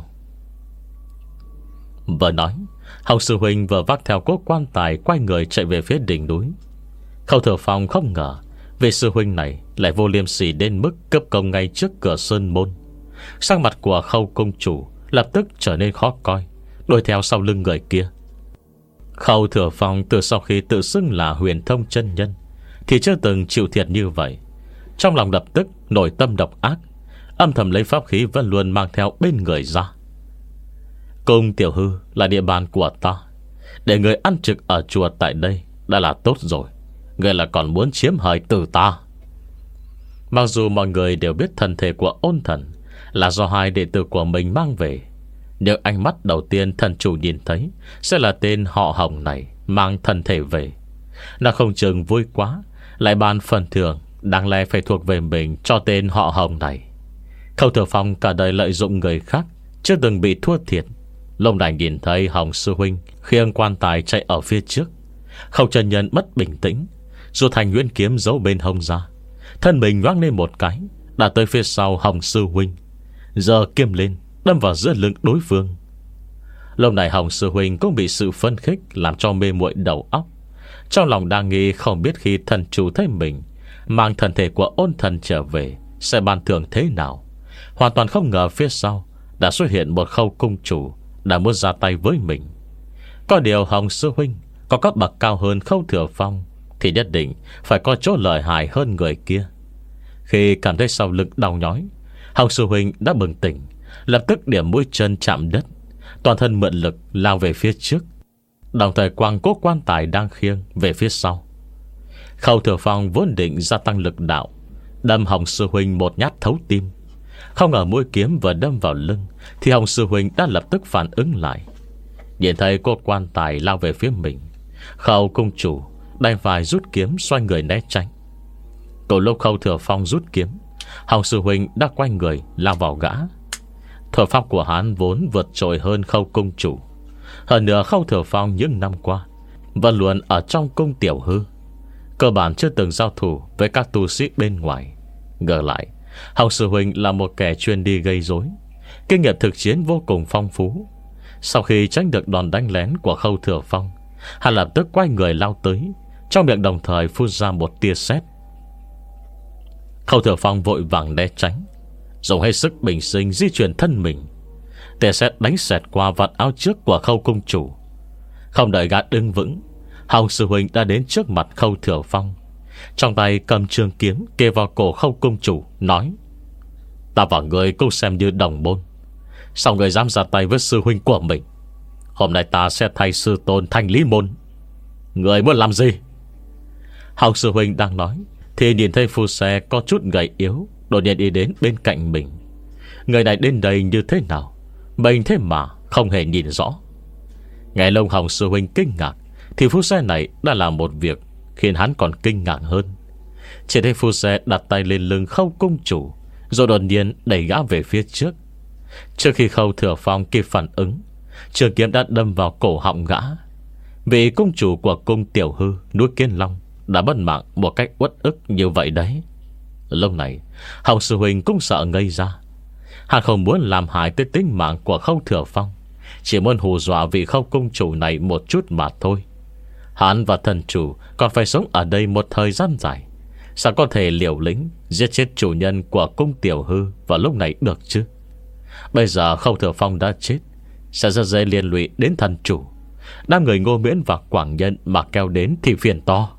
Vừa nói, Hồng sư huynh vừa vác theo cốt quan tài, quay người chạy về phía đỉnh núi. Khâu Thừa Phong không ngờ vị sư huynh này lại vô liêm sỉ đến mức cấp công ngay trước cửa sơn môn. Sắc mặt của Khâu công chủ lập tức trở nên khó coi, đuổi theo sau lưng người kia. Khâu Thừa Phong từ sau khi tự xưng là Huyền Thông chân nhân thì chưa từng chịu thiệt như vậy. Trong lòng lập tức nổi tâm độc ác, âm thầm lấy pháp khí vẫn luôn mang theo bên người ra. Cung Tiểu Hư là địa bàn của ta, để người ăn trực ở chùa tại đây đã là tốt rồi, người là còn muốn chiếm hời từ ta. Mặc dù mọi người đều biết thân thể của Ôn Thần là do hai đệ tử của mình mang về, nhưng ánh mắt đầu tiên thần chủ nhìn thấy sẽ là tên họ Hồng này mang thân thể về. Nó không chừng vui quá, lại ban phần thưởng đáng lẽ phải thuộc về mình cho tên họ Hồng này. Khâu Thừa Phong cả đời lợi dụng người khác, chưa từng bị thua thiệt. Lúc này nhìn thấy Hồng sư huynh khiêng quan tài chạy ở phía trước, Khâu chân nhân mất bình tĩnh, rút thành nguyên kiếm giấu bên hông ra, thân mình nhoáng lên một cái, đã tới phía sau Hồng sư huynh, giơ kiếm lên đâm vào giữa lưng đối phương. Lúc này Hồng sư huynh cũng bị sự phấn khích làm cho mê muội đầu óc. Trong lòng đang nghi không biết khi thần chủ thấy mình mang thân thể của Ôn Thần trở về sẽ ban thưởng thế nào. Hoàn toàn không ngờ phía sau đã xuất hiện một Khâu cung chủ đã muốn ra tay với mình. Có điều Hồng sư huynh có cấp bậc cao hơn Khâu Thừa Phong thì nhất định phải có chỗ lợi hại hơn người kia. Khi cảm thấy sau lưng đau nhói, Hồng sư huynh đã bừng tỉnh, lập tức điểm mũi chân chạm đất, toàn thân mượn lực lao về phía trước, đồng thời quăng cốt quan tài đang khiêng về phía sau. Khâu Thừa Phong vốn định gia tăng lực đạo, đâm Hồng sư huynh một nhát thấu tim. Không ngờ mũi kiếm vừa đâm vào lưng thì Hồng sư huynh đã lập tức phản ứng lại. Nhìn thấy cốt quan tài lao về phía mình, Khâu cung chủ đành phải rút kiếm xoay người né tránh. Từ lúc Khâu Thừa Phong rút kiếm, Hồng sư huynh đã quay người lao vào gã. Thuật pháp của hắn vốn vượt trội hơn Khâu cung chủ. Hơn nữa Khâu Thừa Phong những năm qua vẫn luôn ở trong cung Tiểu Hư, cơ bản chưa từng giao thủ với các tu sĩ bên ngoài. Ngược lại, Hồng sư huynh là một kẻ chuyên đi gây rối, kinh nghiệm thực chiến vô cùng phong phú. Sau khi tránh được đòn đánh lén của Khâu Thừa Phong, hắn lập tức quay người lao tới, trong miệng đồng thời phun ra một tia sét. Khâu Thừa Phong vội vàng né tránh, dùng hết sức bình sinh di chuyển thân mình. Tia sét đánh xẹt qua vạt áo trước của Khâu cung chủ. Không đợi gã đứng vững, Hồng sư huynh đã đến trước mặt Khâu Thừa Phong, trong tay cầm trường kiếm kề vào cổ Khâu cung chủ, nói: ta và người cũng xem như đồng môn, sao người dám ra tay với sư huynh của mình? Hôm nay ta sẽ thay sư tôn thành lý môn. Người muốn làm gì? Hồng sư huynh đang nói thì nhìn thấy phu xe có chút gầy yếu đột nhiên đi đến bên cạnh mình. Người này đến đây như thế nào mình thế mà không hề nhìn rõ. Nghe lông Hồng sư huynh kinh ngạc thì phu xe này đã làm một việc khiến hắn còn kinh ngạc hơn. Chỉ thấy phu xe đặt tay lên lưng Khâu cung chủ, rồi đột nhiên đẩy gã về phía trước. Trước khi Khâu Thừa Phong kịp phản ứng, trường kiếm đã đâm vào cổ họng gã. Vị cung chủ của cung Tiểu Hư núi Kiên Long đã mất mạng một cách uất ức như vậy đấy. Lúc này Hồng Sư Huynh cũng sợ ngây ra. Hắn không muốn làm hại tới tính mạng của Khâu Thừa Phong, chỉ muốn hù dọa vị Khâu cung chủ này một chút mà thôi. Hắn và thần chủ còn phải sống ở đây một thời gian dài, sao có thể liều lĩnh giết chết chủ nhân của cung Tiểu Hư vào lúc này được chứ? Bây giờ Khâu Thừa Phong đã chết, sẽ rất dễ liên lụy đến thần chủ. Đám người Ngô Miễn và Quảng Nhân mà kéo đến thì phiền to.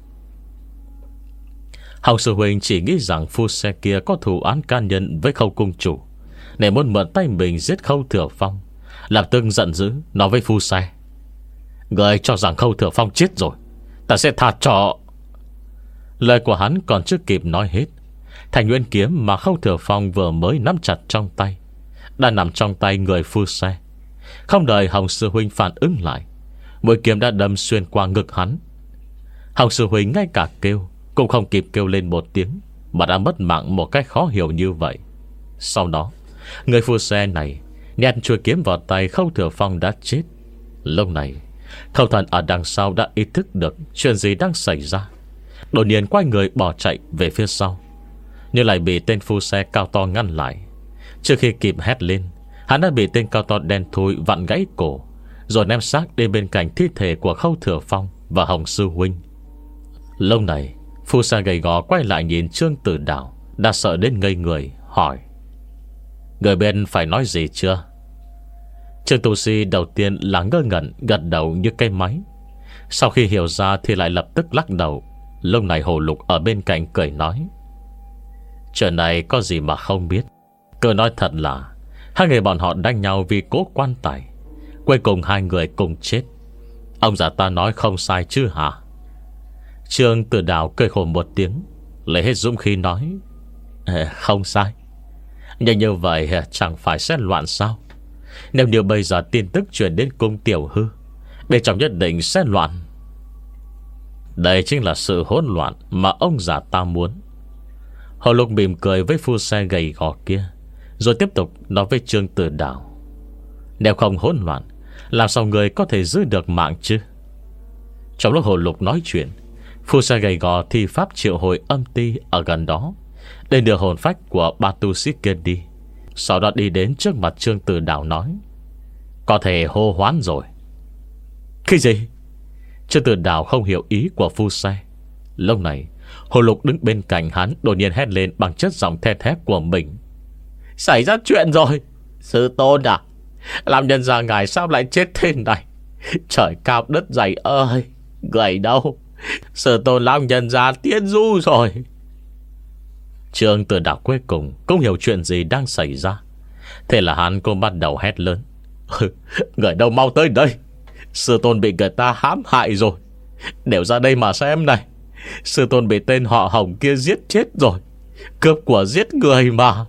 Hồng Sư Huynh chỉ nghĩ rằng phu xe kia có thù án can nhân với Khâu cung chủ, nên muốn mượn tay mình giết Khâu Thừa Phong. Lập tức giận dữ nói với phu xe: người cho rằng Khâu Thừa Phong chết rồi, ta sẽ tha cho. Lời của hắn còn chưa kịp nói hết, thanh nguyên kiếm mà Khâu Thừa Phong vừa mới nắm chặt trong tay đã nằm trong tay người phu xe. Không đợi Hồng Sư Huynh phản ứng lại, mũi kiếm đã đâm xuyên qua ngực hắn. Hồng Sư Huynh ngay cả kêu cũng không kịp kêu lên một tiếng, mà đã mất mạng một cách khó hiểu như vậy. Sau đó người phu xe này nhét chuôi kiếm vào tay Khâu Thừa Phong đã chết. Lúc này Khâu Thần ở đằng sau đã ý thức được chuyện gì đang xảy ra, đột nhiên quay người bỏ chạy về phía sau, nhưng lại bị tên phu xe cao to ngăn lại. Trước khi kịp hét lên, hắn đã bị tên cao to đen thui vặn gãy cổ, rồi ném xác đi bên cạnh thi thể của Khâu Thừa Phong và Hồng Sư Huynh. Lúc này phu xe gầy gò quay lại nhìn Trương Tử Đào, đã sợ đến ngây người, hỏi: người bên phải nói gì chưa? Trương Tu Sĩ đầu tiên là ngơ ngẩn, gật đầu như cây máy. Sau khi hiểu ra thì lại lập tức lắc đầu. Lúc này Hồ Lục ở bên cạnh cười nói: chuyện này có gì mà không biết. Cứ nói thật là hai người bọn họ đánh nhau vì cố quan tài, cuối cùng hai người cùng chết. Ông già ta nói không sai chứ hả? Trương Tử Đào cười khổ một tiếng, lấy hết dũng khí nói: không sai. Nhưng như vậy chẳng phải sẽ loạn sao? Nếu như bây giờ tin tức truyền đến cung Tiểu Hư, bên trong nhất định sẽ loạn. Đây chính là sự hỗn loạn mà ông già ta muốn. Hồ Lục mỉm cười với phu xe gầy gò kia, rồi tiếp tục nói với Trương Tử Đào: nếu không hỗn loạn, làm sao người có thể giữ được mạng chứ? Trong lúc Hồ Lục nói chuyện, phu xe gầy gò thi pháp triệu hồi âm ti ở gần đó để đưa hồn phách của ba tu sĩ kia đi. Sau đó đi đến trước mặt Trương Tử Đào nói: có thể hô hoán rồi. Cái gì? Trương Tử Đào không hiểu ý của phu xe. Lúc này Hồ Lục đứng bên cạnh hắn đột nhiên hét lên bằng chất giọng the thé của mình: xảy ra chuyện rồi. Sư tôn à, làm nhân gia ngài sao lại chết thế này? Trời cao đất dày ơi, người đâu? Sư tôn làm nhân gia tiên du rồi. Trương Tử Đào cuối cùng cũng hiểu chuyện gì đang xảy ra. Thế là hắn cũng bắt đầu hét lớn: người đâu mau tới đây, sư tôn bị người ta hãm hại rồi. Đều ra đây mà xem này, sư tôn bị tên họ Hồng kia giết chết rồi. Cướp của giết người mà.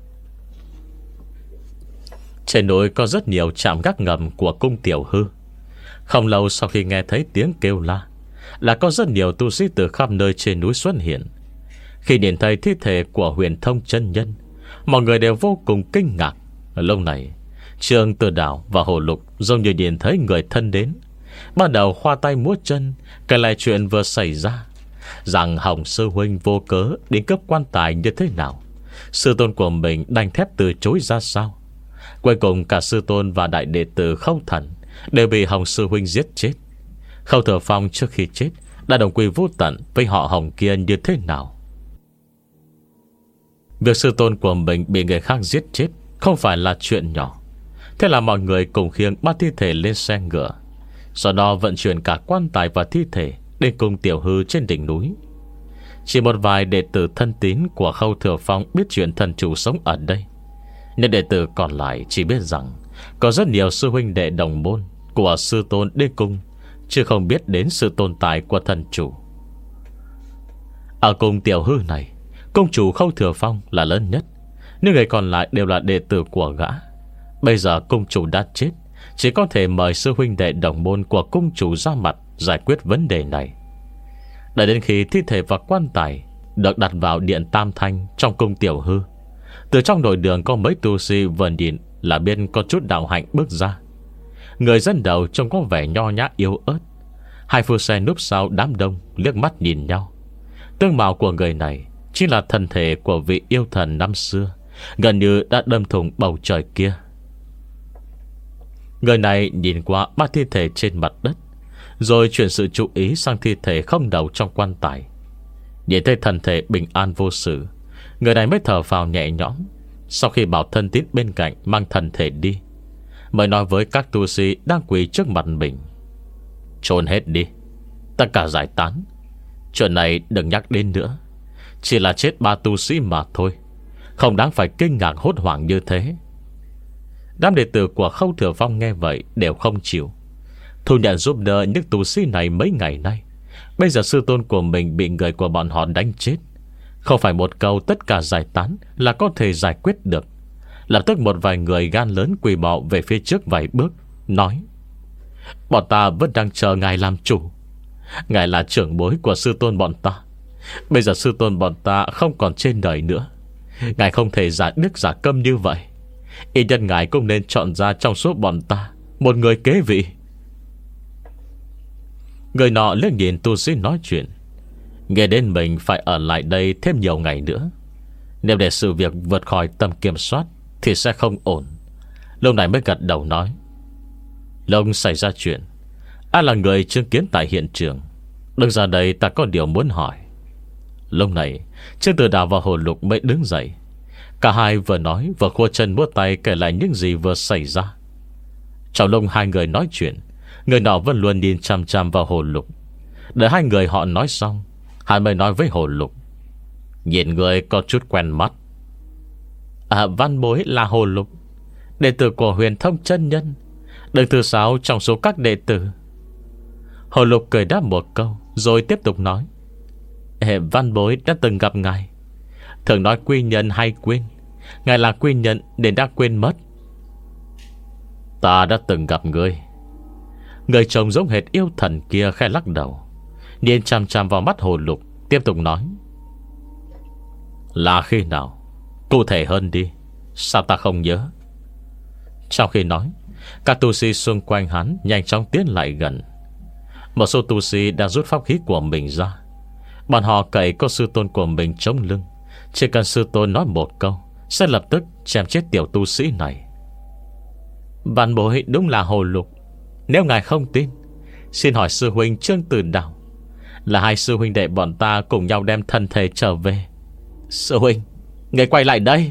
Trên núi có rất nhiều trạm gác ngầm của cung Tiểu Hư. Không lâu sau khi nghe thấy tiếng kêu la, là có rất nhiều tu sĩ từ khắp nơi trên núi xuất hiện. Khi nhìn thấy thi thể của Huyền Thông chân nhân, mọi người đều vô cùng kinh ngạc. Lúc này Trương Tử Đào và Hồ Lục giống như nhìn thấy người thân đến, bắt đầu khoa tay múa chân kể lại chuyện vừa xảy ra, rằng Hồng Sư Huynh vô cớ đến cướp quan tài như thế nào, sư tôn của mình đành thép từ chối ra sao. Cuối cùng cả sư tôn và đại đệ tử Khâu Thần đều bị Hồng Sư Huynh giết chết. Khâu Thừa Phong trước khi chết đã đồng quy vô tận với họ Hồng kia như thế nào. Việc sư tôn của mình bị người khác giết chết không phải là chuyện nhỏ. Thế là mọi người cùng khiêng ba thi thể lên xe ngựa, sau đó vận chuyển cả quan tài và thi thể đến cung Tiểu Hư trên đỉnh núi. Chỉ một vài đệ tử thân tín của Khâu Thừa Phong biết chuyện thần chủ sống ở đây. Những đệ tử còn lại chỉ biết rằng có rất nhiều sư huynh đệ đồng môn của sư tôn đến cung, chứ không biết đến sự tồn tại của thần chủ. Ở cung Tiểu Hư này, công chủ Khâu Thừa Phong là lớn nhất, nhưng người còn lại đều là đệ tử của gã. Bây giờ cung chủ đã chết, chỉ có thể mời sư huynh đệ đồng môn của cung chủ ra mặt giải quyết vấn đề này. Đợi đến khi thi thể và quan tài được đặt vào điện Tam Thanh trong cung Tiểu Hư, từ trong nội đường có mấy tu sĩ vừa nhìn là biết có chút đạo hạnh bước ra. Người dẫn đầu trông có vẻ nho nhã yếu ớt. Hai phu xe núp sau đám đông liếc mắt nhìn nhau. Tương mạo của người này chính là thân thể của vị yêu thần năm xưa, gần như đã đâm thủng bầu trời kia. Người này nhìn qua ba thi thể trên mặt đất, rồi chuyển sự chú ý sang thi thể không đầu trong quan tài. Nhìn thấy thân thể bình an vô sự, người này mới thở phào nhẹ nhõm. Sau khi bảo thân tín bên cạnh mang thân thể đi, mới nói với các tu sĩ đang quỳ trước mặt mình: chôn hết đi, tất cả giải tán. Chuyện này đừng nhắc đến nữa. Chỉ là chết ba tu sĩ mà thôi, không đáng phải kinh ngạc hốt hoảng như thế. Đám đệ tử của Khâu Thừa Phong nghe vậy đều không chịu, thu nhận giúp đỡ những tu sĩ này mấy ngày nay. Bây giờ sư tôn của mình bị người của bọn họ đánh chết, không phải một câu tất cả giải tán là có thể giải quyết được. Lập tức một vài người gan lớn quỳ bò về phía trước vài bước, nói: bọn ta vẫn đang chờ ngài làm chủ. Ngài là trưởng bối của sư tôn bọn ta. Bây giờ sư tôn bọn ta không còn trên đời nữa, ngài không thể giả đức giả câm như vậy. Ít nhất ngài cũng nên chọn ra trong số bọn ta một người kế vị. Người nọ liếc nhìn tu sĩ nói chuyện, nghe đến mình phải ở lại đây thêm nhiều ngày nữa. Nếu để sự việc vượt khỏi tầm kiểm soát thì sẽ không ổn. Lúc này mới gật đầu nói: lúc xảy ra chuyện, ai là người chứng kiến tại hiện trường? Đứng ra đây, ta có điều muốn hỏi. Lúc này Trương Tử Đào và Hồ Lục mới đứng dậy. Cả hai vừa nói vừa khua chân múa tay kể lại những gì vừa xảy ra. Trong lúc hai người nói chuyện, người nọ vẫn luôn nhìn chăm chăm vào Hồ Lục. Đợi hai người họ nói xong, hắn mới nói với Hồ Lục: nhìn người có chút quen mắt. À, văn bối là Hồ Lục, đệ tử của Huyền Thông chân nhân, đứng thứ sáu trong số các đệ tử. Hồ Lục cười đáp một câu, rồi tiếp tục nói: Hệ văn bối đã từng gặp ngài. Thường nói quy nhân hay quên, ngài là quy nhân nên đã quên mất. Ta đã từng gặp ngươi. Người chồng giống hệt yêu thần kia khẽ lắc đầu, nhìn chằm chằm vào mắt Hồ Lục, tiếp tục nói: là khi nào? Cụ thể hơn đi, sao ta không nhớ? Trong khi nói, các tu sĩ xung quanh hắn nhanh chóng tiến lại gần. Một số tu sĩ đã rút pháp khí của mình ra. Bọn họ cậy có sư tôn của mình chống lưng, chỉ cần sư tôn nói một câu sẽ lập tức chém chết tiểu tu sĩ này. Văn bối đúng là Hồ Lục. Nếu ngài không tin, xin hỏi sư huynh Trương Tử Đào. Là hai sư huynh đệ bọn ta cùng nhau đem thân thể trở về. Sư huynh, ngài quay lại đây.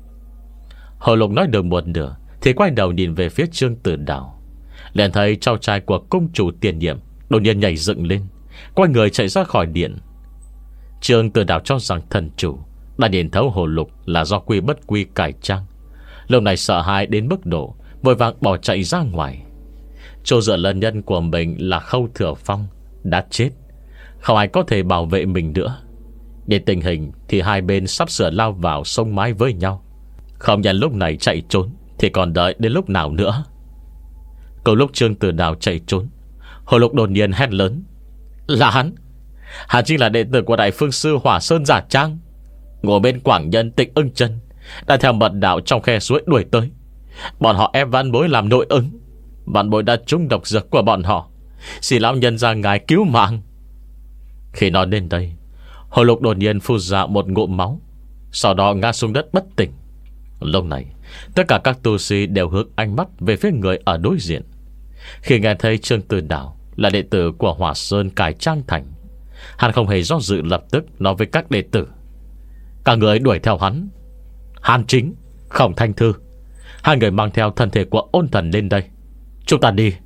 Hồ Lục nói được một nửa thì quay đầu nhìn về phía Trương Tử Đào, liền thấy cháu trai của cung chủ tiền nhiệm đột nhiên nhảy dựng lên, quay người chạy ra khỏi điện. Trương Tử Đào cho rằng thần chủ đã nhìn thấu Hồ Lục là do quy bất quy cải trang. Lúc này sợ hãi đến mức độ vội vàng bỏ chạy ra ngoài. Chỗ dựa lân nhân của mình là Khâu Thừa Phong đã chết, không ai có thể bảo vệ mình nữa. Đến tình hình thì hai bên sắp sửa lao vào sông mái với nhau. Không nhận lúc này chạy trốn thì còn đợi đến lúc nào nữa? Cầu lúc Trương Tử Đào chạy trốn, Hồ Lục đột nhiên hét lớn: là hắn! Hắn chính là đệ tử của Đại Phương Sư Hỏa Sơn Giả Trang, ngồi bên Quảng Nhân Tịnh Ưng Chân, đã theo mật đạo trong khe suối đuổi tới. Bọn họ ép văn bối làm nội ứng. Văn bối đã trúng độc dược của bọn họ, xin lão nhân ra ngài cứu mạng. Khi nói đến đây, Hồ Lục đột nhiên phun ra một ngụm máu, sau đó ngã xuống đất bất tỉnh. Lúc này tất cả các tu sĩ đều hướng ánh mắt về phía người ở đối diện. Khi nghe thấy Trương Tử Đào là đệ tử của Hỏa Sơn cải trang thành, hắn không hề do dự, lập tức nói với các đệ tử: các người đuổi theo hắn. Hàn Chính, Khổng Thanh Thư, hai người mang theo thân thể của ôn thần lên đây, chúng ta đi.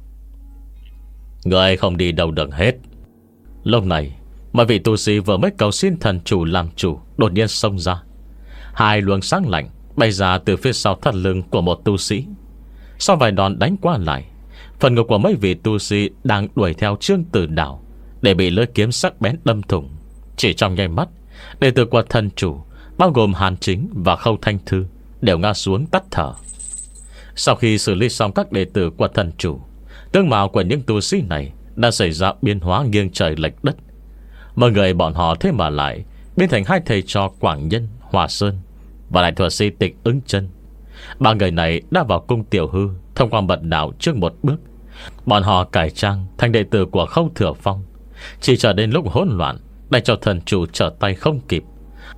Người không đi đâu được hết. Lúc này mà vị tu sĩ vừa mới cầu xin thần chủ làm chủ đột nhiên xông ra. Hai luồng sáng lạnh bay ra từ phía sau thắt lưng của một tu sĩ. Sau vài đòn đánh qua lại, phần ngực của mấy vị tu sĩ đang đuổi theo Trương Tử Đào để bị lưỡi kiếm sắc bén đâm thủng. Chỉ trong nháy mắt, đệ tử của thần chủ, bao gồm Hàn Chính và Khâu Thanh Thư, đều ngã xuống tắt thở. Sau khi xử lý xong các đệ tử của thần chủ, tướng mạo của những tu sĩ này đã xảy ra biến hóa nghiêng trời lệch đất. Mọi người bọn họ thế mà lại biến thành hai thầy trò Quảng Nhân, Hòa Sơn và đại thuật sĩ Tịnh Ứng Chân. Ba người này đã vào cung Tiểu Hư thông qua mật đạo trước một bước. Bọn họ cải trang thành đệ tử của Khâu Thừa Phong, chỉ chờ đến lúc hỗn loạn để cho thần chủ trở tay không kịp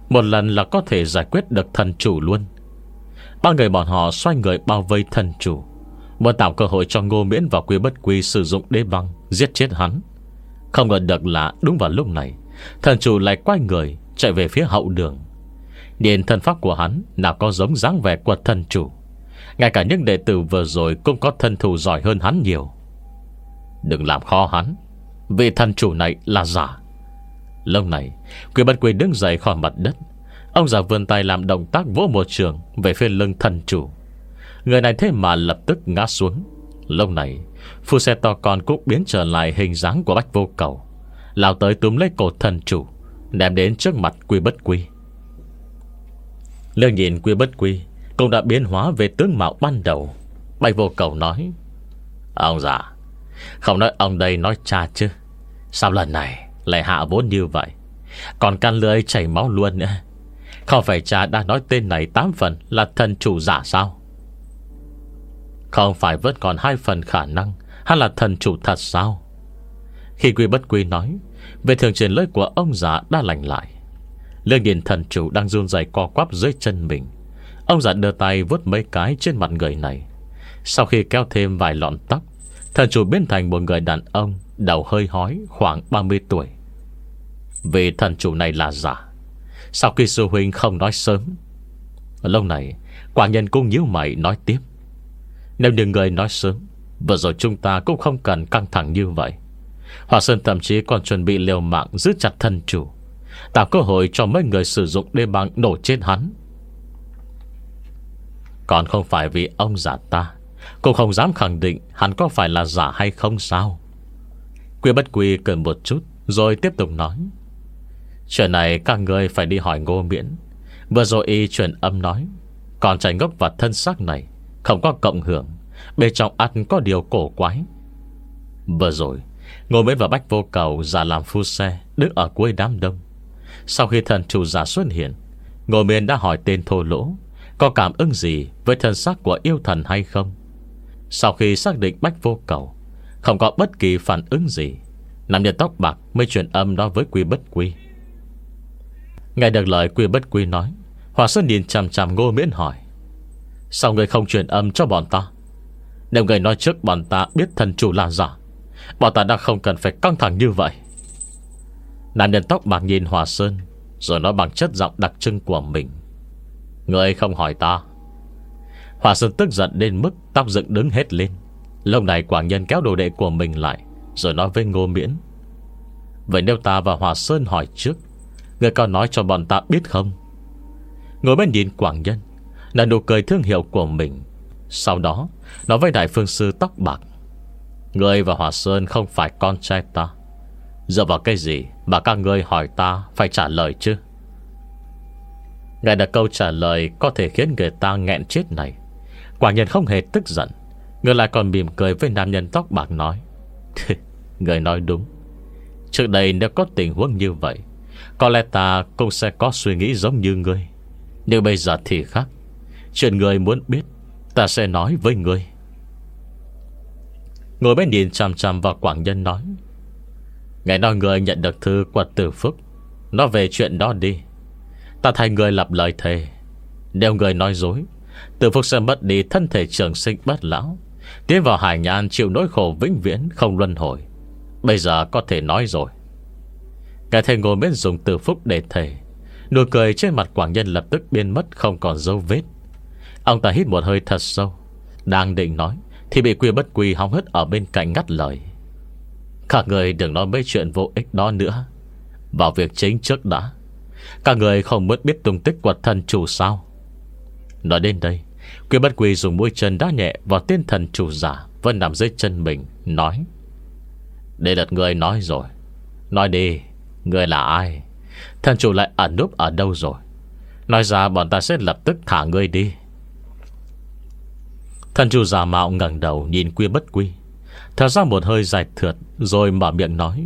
Một lần là có thể giải quyết được thần chủ luôn. Ba người bọn họ xoay người bao vây thần chủ, muốn tạo cơ hội cho Ngô Miễn và Quy Bất Quy sử dụng đế băng giết chết hắn. Không ngờ được là đúng vào lúc này, thần chủ lại quay người chạy về phía hậu đường. Nhìn thân pháp của hắn nào có giống dáng vẻ của thần chủ. Ngay cả những đệ tử vừa rồi cũng có thân thủ giỏi hơn hắn nhiều. Đừng làm khó hắn, vì thần chủ này là giả. Lúc này Quy Bất Quy đứng dậy khỏi mặt đất. Ông già vươn tay làm động tác vỗ một trường về phía lưng thần chủ. Người này thế mà lập tức ngã xuống. Lúc này phu xe to con cũng biến trở lại hình dáng của Bách Vô Cầu, lao tới túm lấy cổ thần chủ, đem đến trước mặt Quy Bất Quy. Lương nhìn Quy Bất Quy cũng đã biến hóa về tướng mạo ban đầu. Bách Vô Cầu nói: Ông già, không nói ông đây nói cha chứ, sao lần này lại hạ vốn như vậy, còn can lưỡi chảy máu luôn nữa. Không phải cha đã nói tên này tám phần là thần chủ giả sao? Không phải vẫn còn hai phần khả năng hắn là thần chủ thật sao? Khi Quy Bất Quy nói, vết thương trên lưỡi của ông già đã lành lại. Lương nhìn thần chủ đang run rẩy co quắp dưới chân mình. Ông già đưa tay vuốt mấy cái trên mặt người này. Sau khi kéo thêm vài lọn tóc, thần chủ biến thành một người đàn ông, đầu hơi hói, khoảng ba mươi tuổi. Vì thần chủ này là giả, sau khi sư huynh không nói sớm. Lúc này quả nhân cũng nhíu mày nói tiếp: Nếu như người nói sớm, vừa rồi chúng ta cũng không cần căng thẳng như vậy. Hòa Sơn thậm chí còn chuẩn bị liều mạng giữ chặt thần chủ, tạo cơ hội cho mấy người sử dụng đê băng nổ chết hắn. Còn không phải vì ông giả ta cũng không dám khẳng định hắn có phải là giả hay không sao? Quy Bất Quy cười một chút rồi tiếp tục nói: Chuyện này các người phải đi hỏi Ngô Miễn. Vừa rồi y truyền âm nói còn trai ngốc và thân xác này không có cộng hưởng, bên trong ăn có điều cổ quái. Vừa rồi Ngô Miễn và Bách Vô Cầu giả làm phu xe đứng ở cuối đám đông. Sau khi thần chủ giả xuất hiện, Ngô Miễn đã hỏi tên thô lỗ có cảm ứng gì với thân xác của yêu thần hay không. Sau khi xác định Bách Vô Cầu không có bất kỳ phản ứng gì, nam nhân tóc bạc mới truyền âm nói với Quy Bất Quy. Nghe được lời Quy Bất Quy nói, Hòa Sơn nhìn chằm chằm Ngô Miễn hỏi: Sao người không truyền âm cho bọn ta? Nếu người nói trước bọn ta biết thần chủ là giả, bọn ta đã không cần phải căng thẳng như vậy. Nam nhân tóc bạc nhìn Hòa Sơn rồi nói bằng chất giọng đặc trưng của mình: Người không hỏi ta. Hòa Sơn tức giận đến mức tóc dựng đứng hết lên. Lúc này Quảng Nhân kéo đồ đệ của mình lại rồi nói với Ngô Miễn: Vậy nếu ta và Hòa Sơn hỏi trước, người có nói cho bọn ta biết không? Ngồi bên nhìn Quảng Nhân là nụ cười thương hiệu của mình. Sau đó nói với đại phương sư tóc bạc: Người và Hòa Sơn không phải con trai ta, dựa vào cái gì mà các ngươi hỏi ta phải trả lời chứ? Nghe được câu trả lời có thể khiến người ta nghẹn chết này, Quảng Nhân không hề tức giận, ngược lại còn mỉm cười với nam nhân tóc bạc nói: Người nói đúng. Trước đây nếu có tình huống như vậy, có lẽ ta cũng sẽ có suy nghĩ giống như ngươi. Nhưng bây giờ thì khác. Chuyện người muốn biết ta sẽ nói với ngươi. Ngồi bên nhìn chằm chằm vào Quảng Nhân nói: Ngày nói người nhận được thư của Từ Phúc, nói về chuyện đó đi. Ta thay người lập lời thề, nếu người nói dối, Từ Phúc sẽ mất đi thân thể trường sinh bất lão, tiến vào hải nhàn chịu nỗi khổ vĩnh viễn không luân hồi. Bây giờ có thể nói rồi. Nghe thầy Ngô Miễn dùng Từ Phúc để thề, nụ cười trên mặt Quảng Nhân lập tức biến mất không còn dấu vết. Ông ta hít một hơi thật sâu, đang định nói thì bị Quy Bất Quy hóng hớt ở bên cạnh ngắt lời: Các người đừng nói mấy chuyện vô ích đó nữa, vào việc chính trước đã. Các người không muốn biết tung tích của thần chủ sao? Nói đến đây, Quy Bất Quy dùng mũi chân đá nhẹ vào tên thần chủ giả vẫn nằm dưới chân mình, nói: Để lượt người nói rồi. Nói đi, người là ai? Thần chủ lại ẩn núp ở đâu rồi? Nói ra bọn ta sẽ lập tức thả ngươi đi. Thần chủ giả mạo ngẩng đầu nhìn Quy Bất Quy, thở ra một hơi dài thượt rồi mở miệng nói: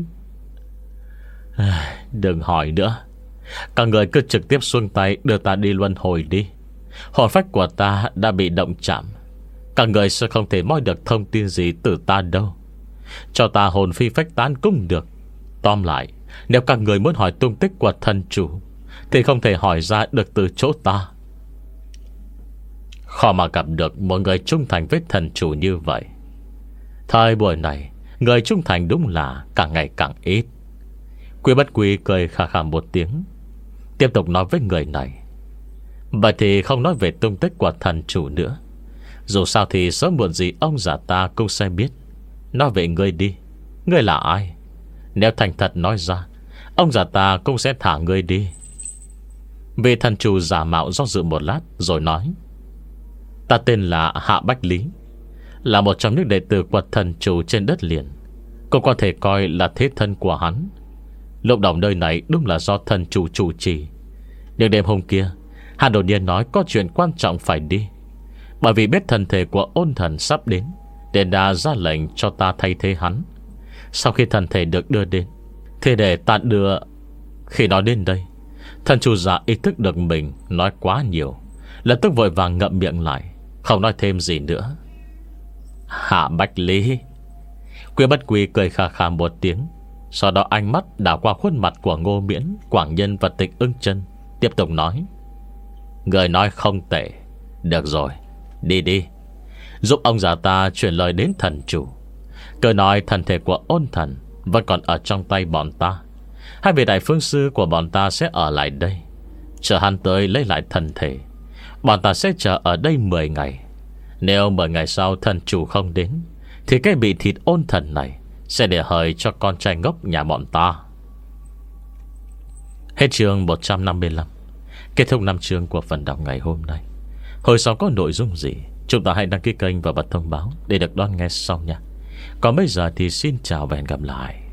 Đừng hỏi nữa. Các người cứ trực tiếp xuông tay đưa ta đi luân hồi đi. Hồn phách của ta đã bị động chạm, các người sẽ không thể moi được thông tin gì từ ta đâu. Cho ta hồn phi phách tán cũng được. Tóm lại, nếu các người muốn hỏi tung tích của thần chủ, thì không thể hỏi ra được từ chỗ ta. Khó mà gặp được một người trung thành với thần chủ như vậy. Thời buổi này, người trung thành đúng là càng ngày càng ít. Quý Bất Quy cười khà khà một tiếng, tiếp tục nói với người này: vậy thì không nói về tung tích của thần chủ nữa. Dù sao thì sớm muộn gì ông già ta cũng sẽ biết. Nói về ngươi đi, ngươi là ai? Nếu thành thật nói ra, ông già ta cũng sẽ thả ngươi đi. Vị thần chủ giả mạo do dự một lát rồi nói: ta tên là Hạ Bách Lý, là một trong những đệ tử của thần chủ trên đất liền, cũng có thể coi là thế thân của hắn. Lúc đầu nơi này đúng là do thần chủ chủ trì, nhưng đêm hôm kia hắn đột nhiên nói có chuyện quan trọng phải đi. Bởi vì biết thân thể của ôn thần sắp đến, nên đã ra lệnh cho ta thay thế hắn. Sau khi thân thể được đưa đến, thì để ta đưa. Khi nói đến đây, thần chủ giả ý thức được mình nói quá nhiều, lập tức vội vàng ngậm miệng lại, không nói thêm gì nữa. Hạ Bách Lý. Quý Bất Quy cười khà khà một tiếng, sau đó ánh mắt đảo qua khuôn mặt của Ngô Miễn, Quảng Nhân và Tịch Ưng Chân, tiếp tục nói: người nói không tệ. Được rồi, đi đi, giúp ông già ta chuyển lời đến thần chủ. Cứ nói thân thể của ôn thần vẫn còn ở trong tay bọn ta. Hai vị đại phương sư của bọn ta sẽ ở lại đây, chờ hắn tới lấy lại thân thể. Bọn ta sẽ chờ ở đây mười ngày. Nếu mười ngày sau thần chủ không đến, thì cái bị thịt ôn thần này sẽ để hời cho con trai ngốc nhà bọn ta. Hết chương một trăm năm mươi lăm. Kết thúc năm chương của phần đọc ngày hôm nay. Hồi sau có nội dung gì, chúng ta hãy đăng ký kênh và bật thông báo để được đón nghe sau nha. Còn bây giờ thì xin chào và hẹn gặp lại.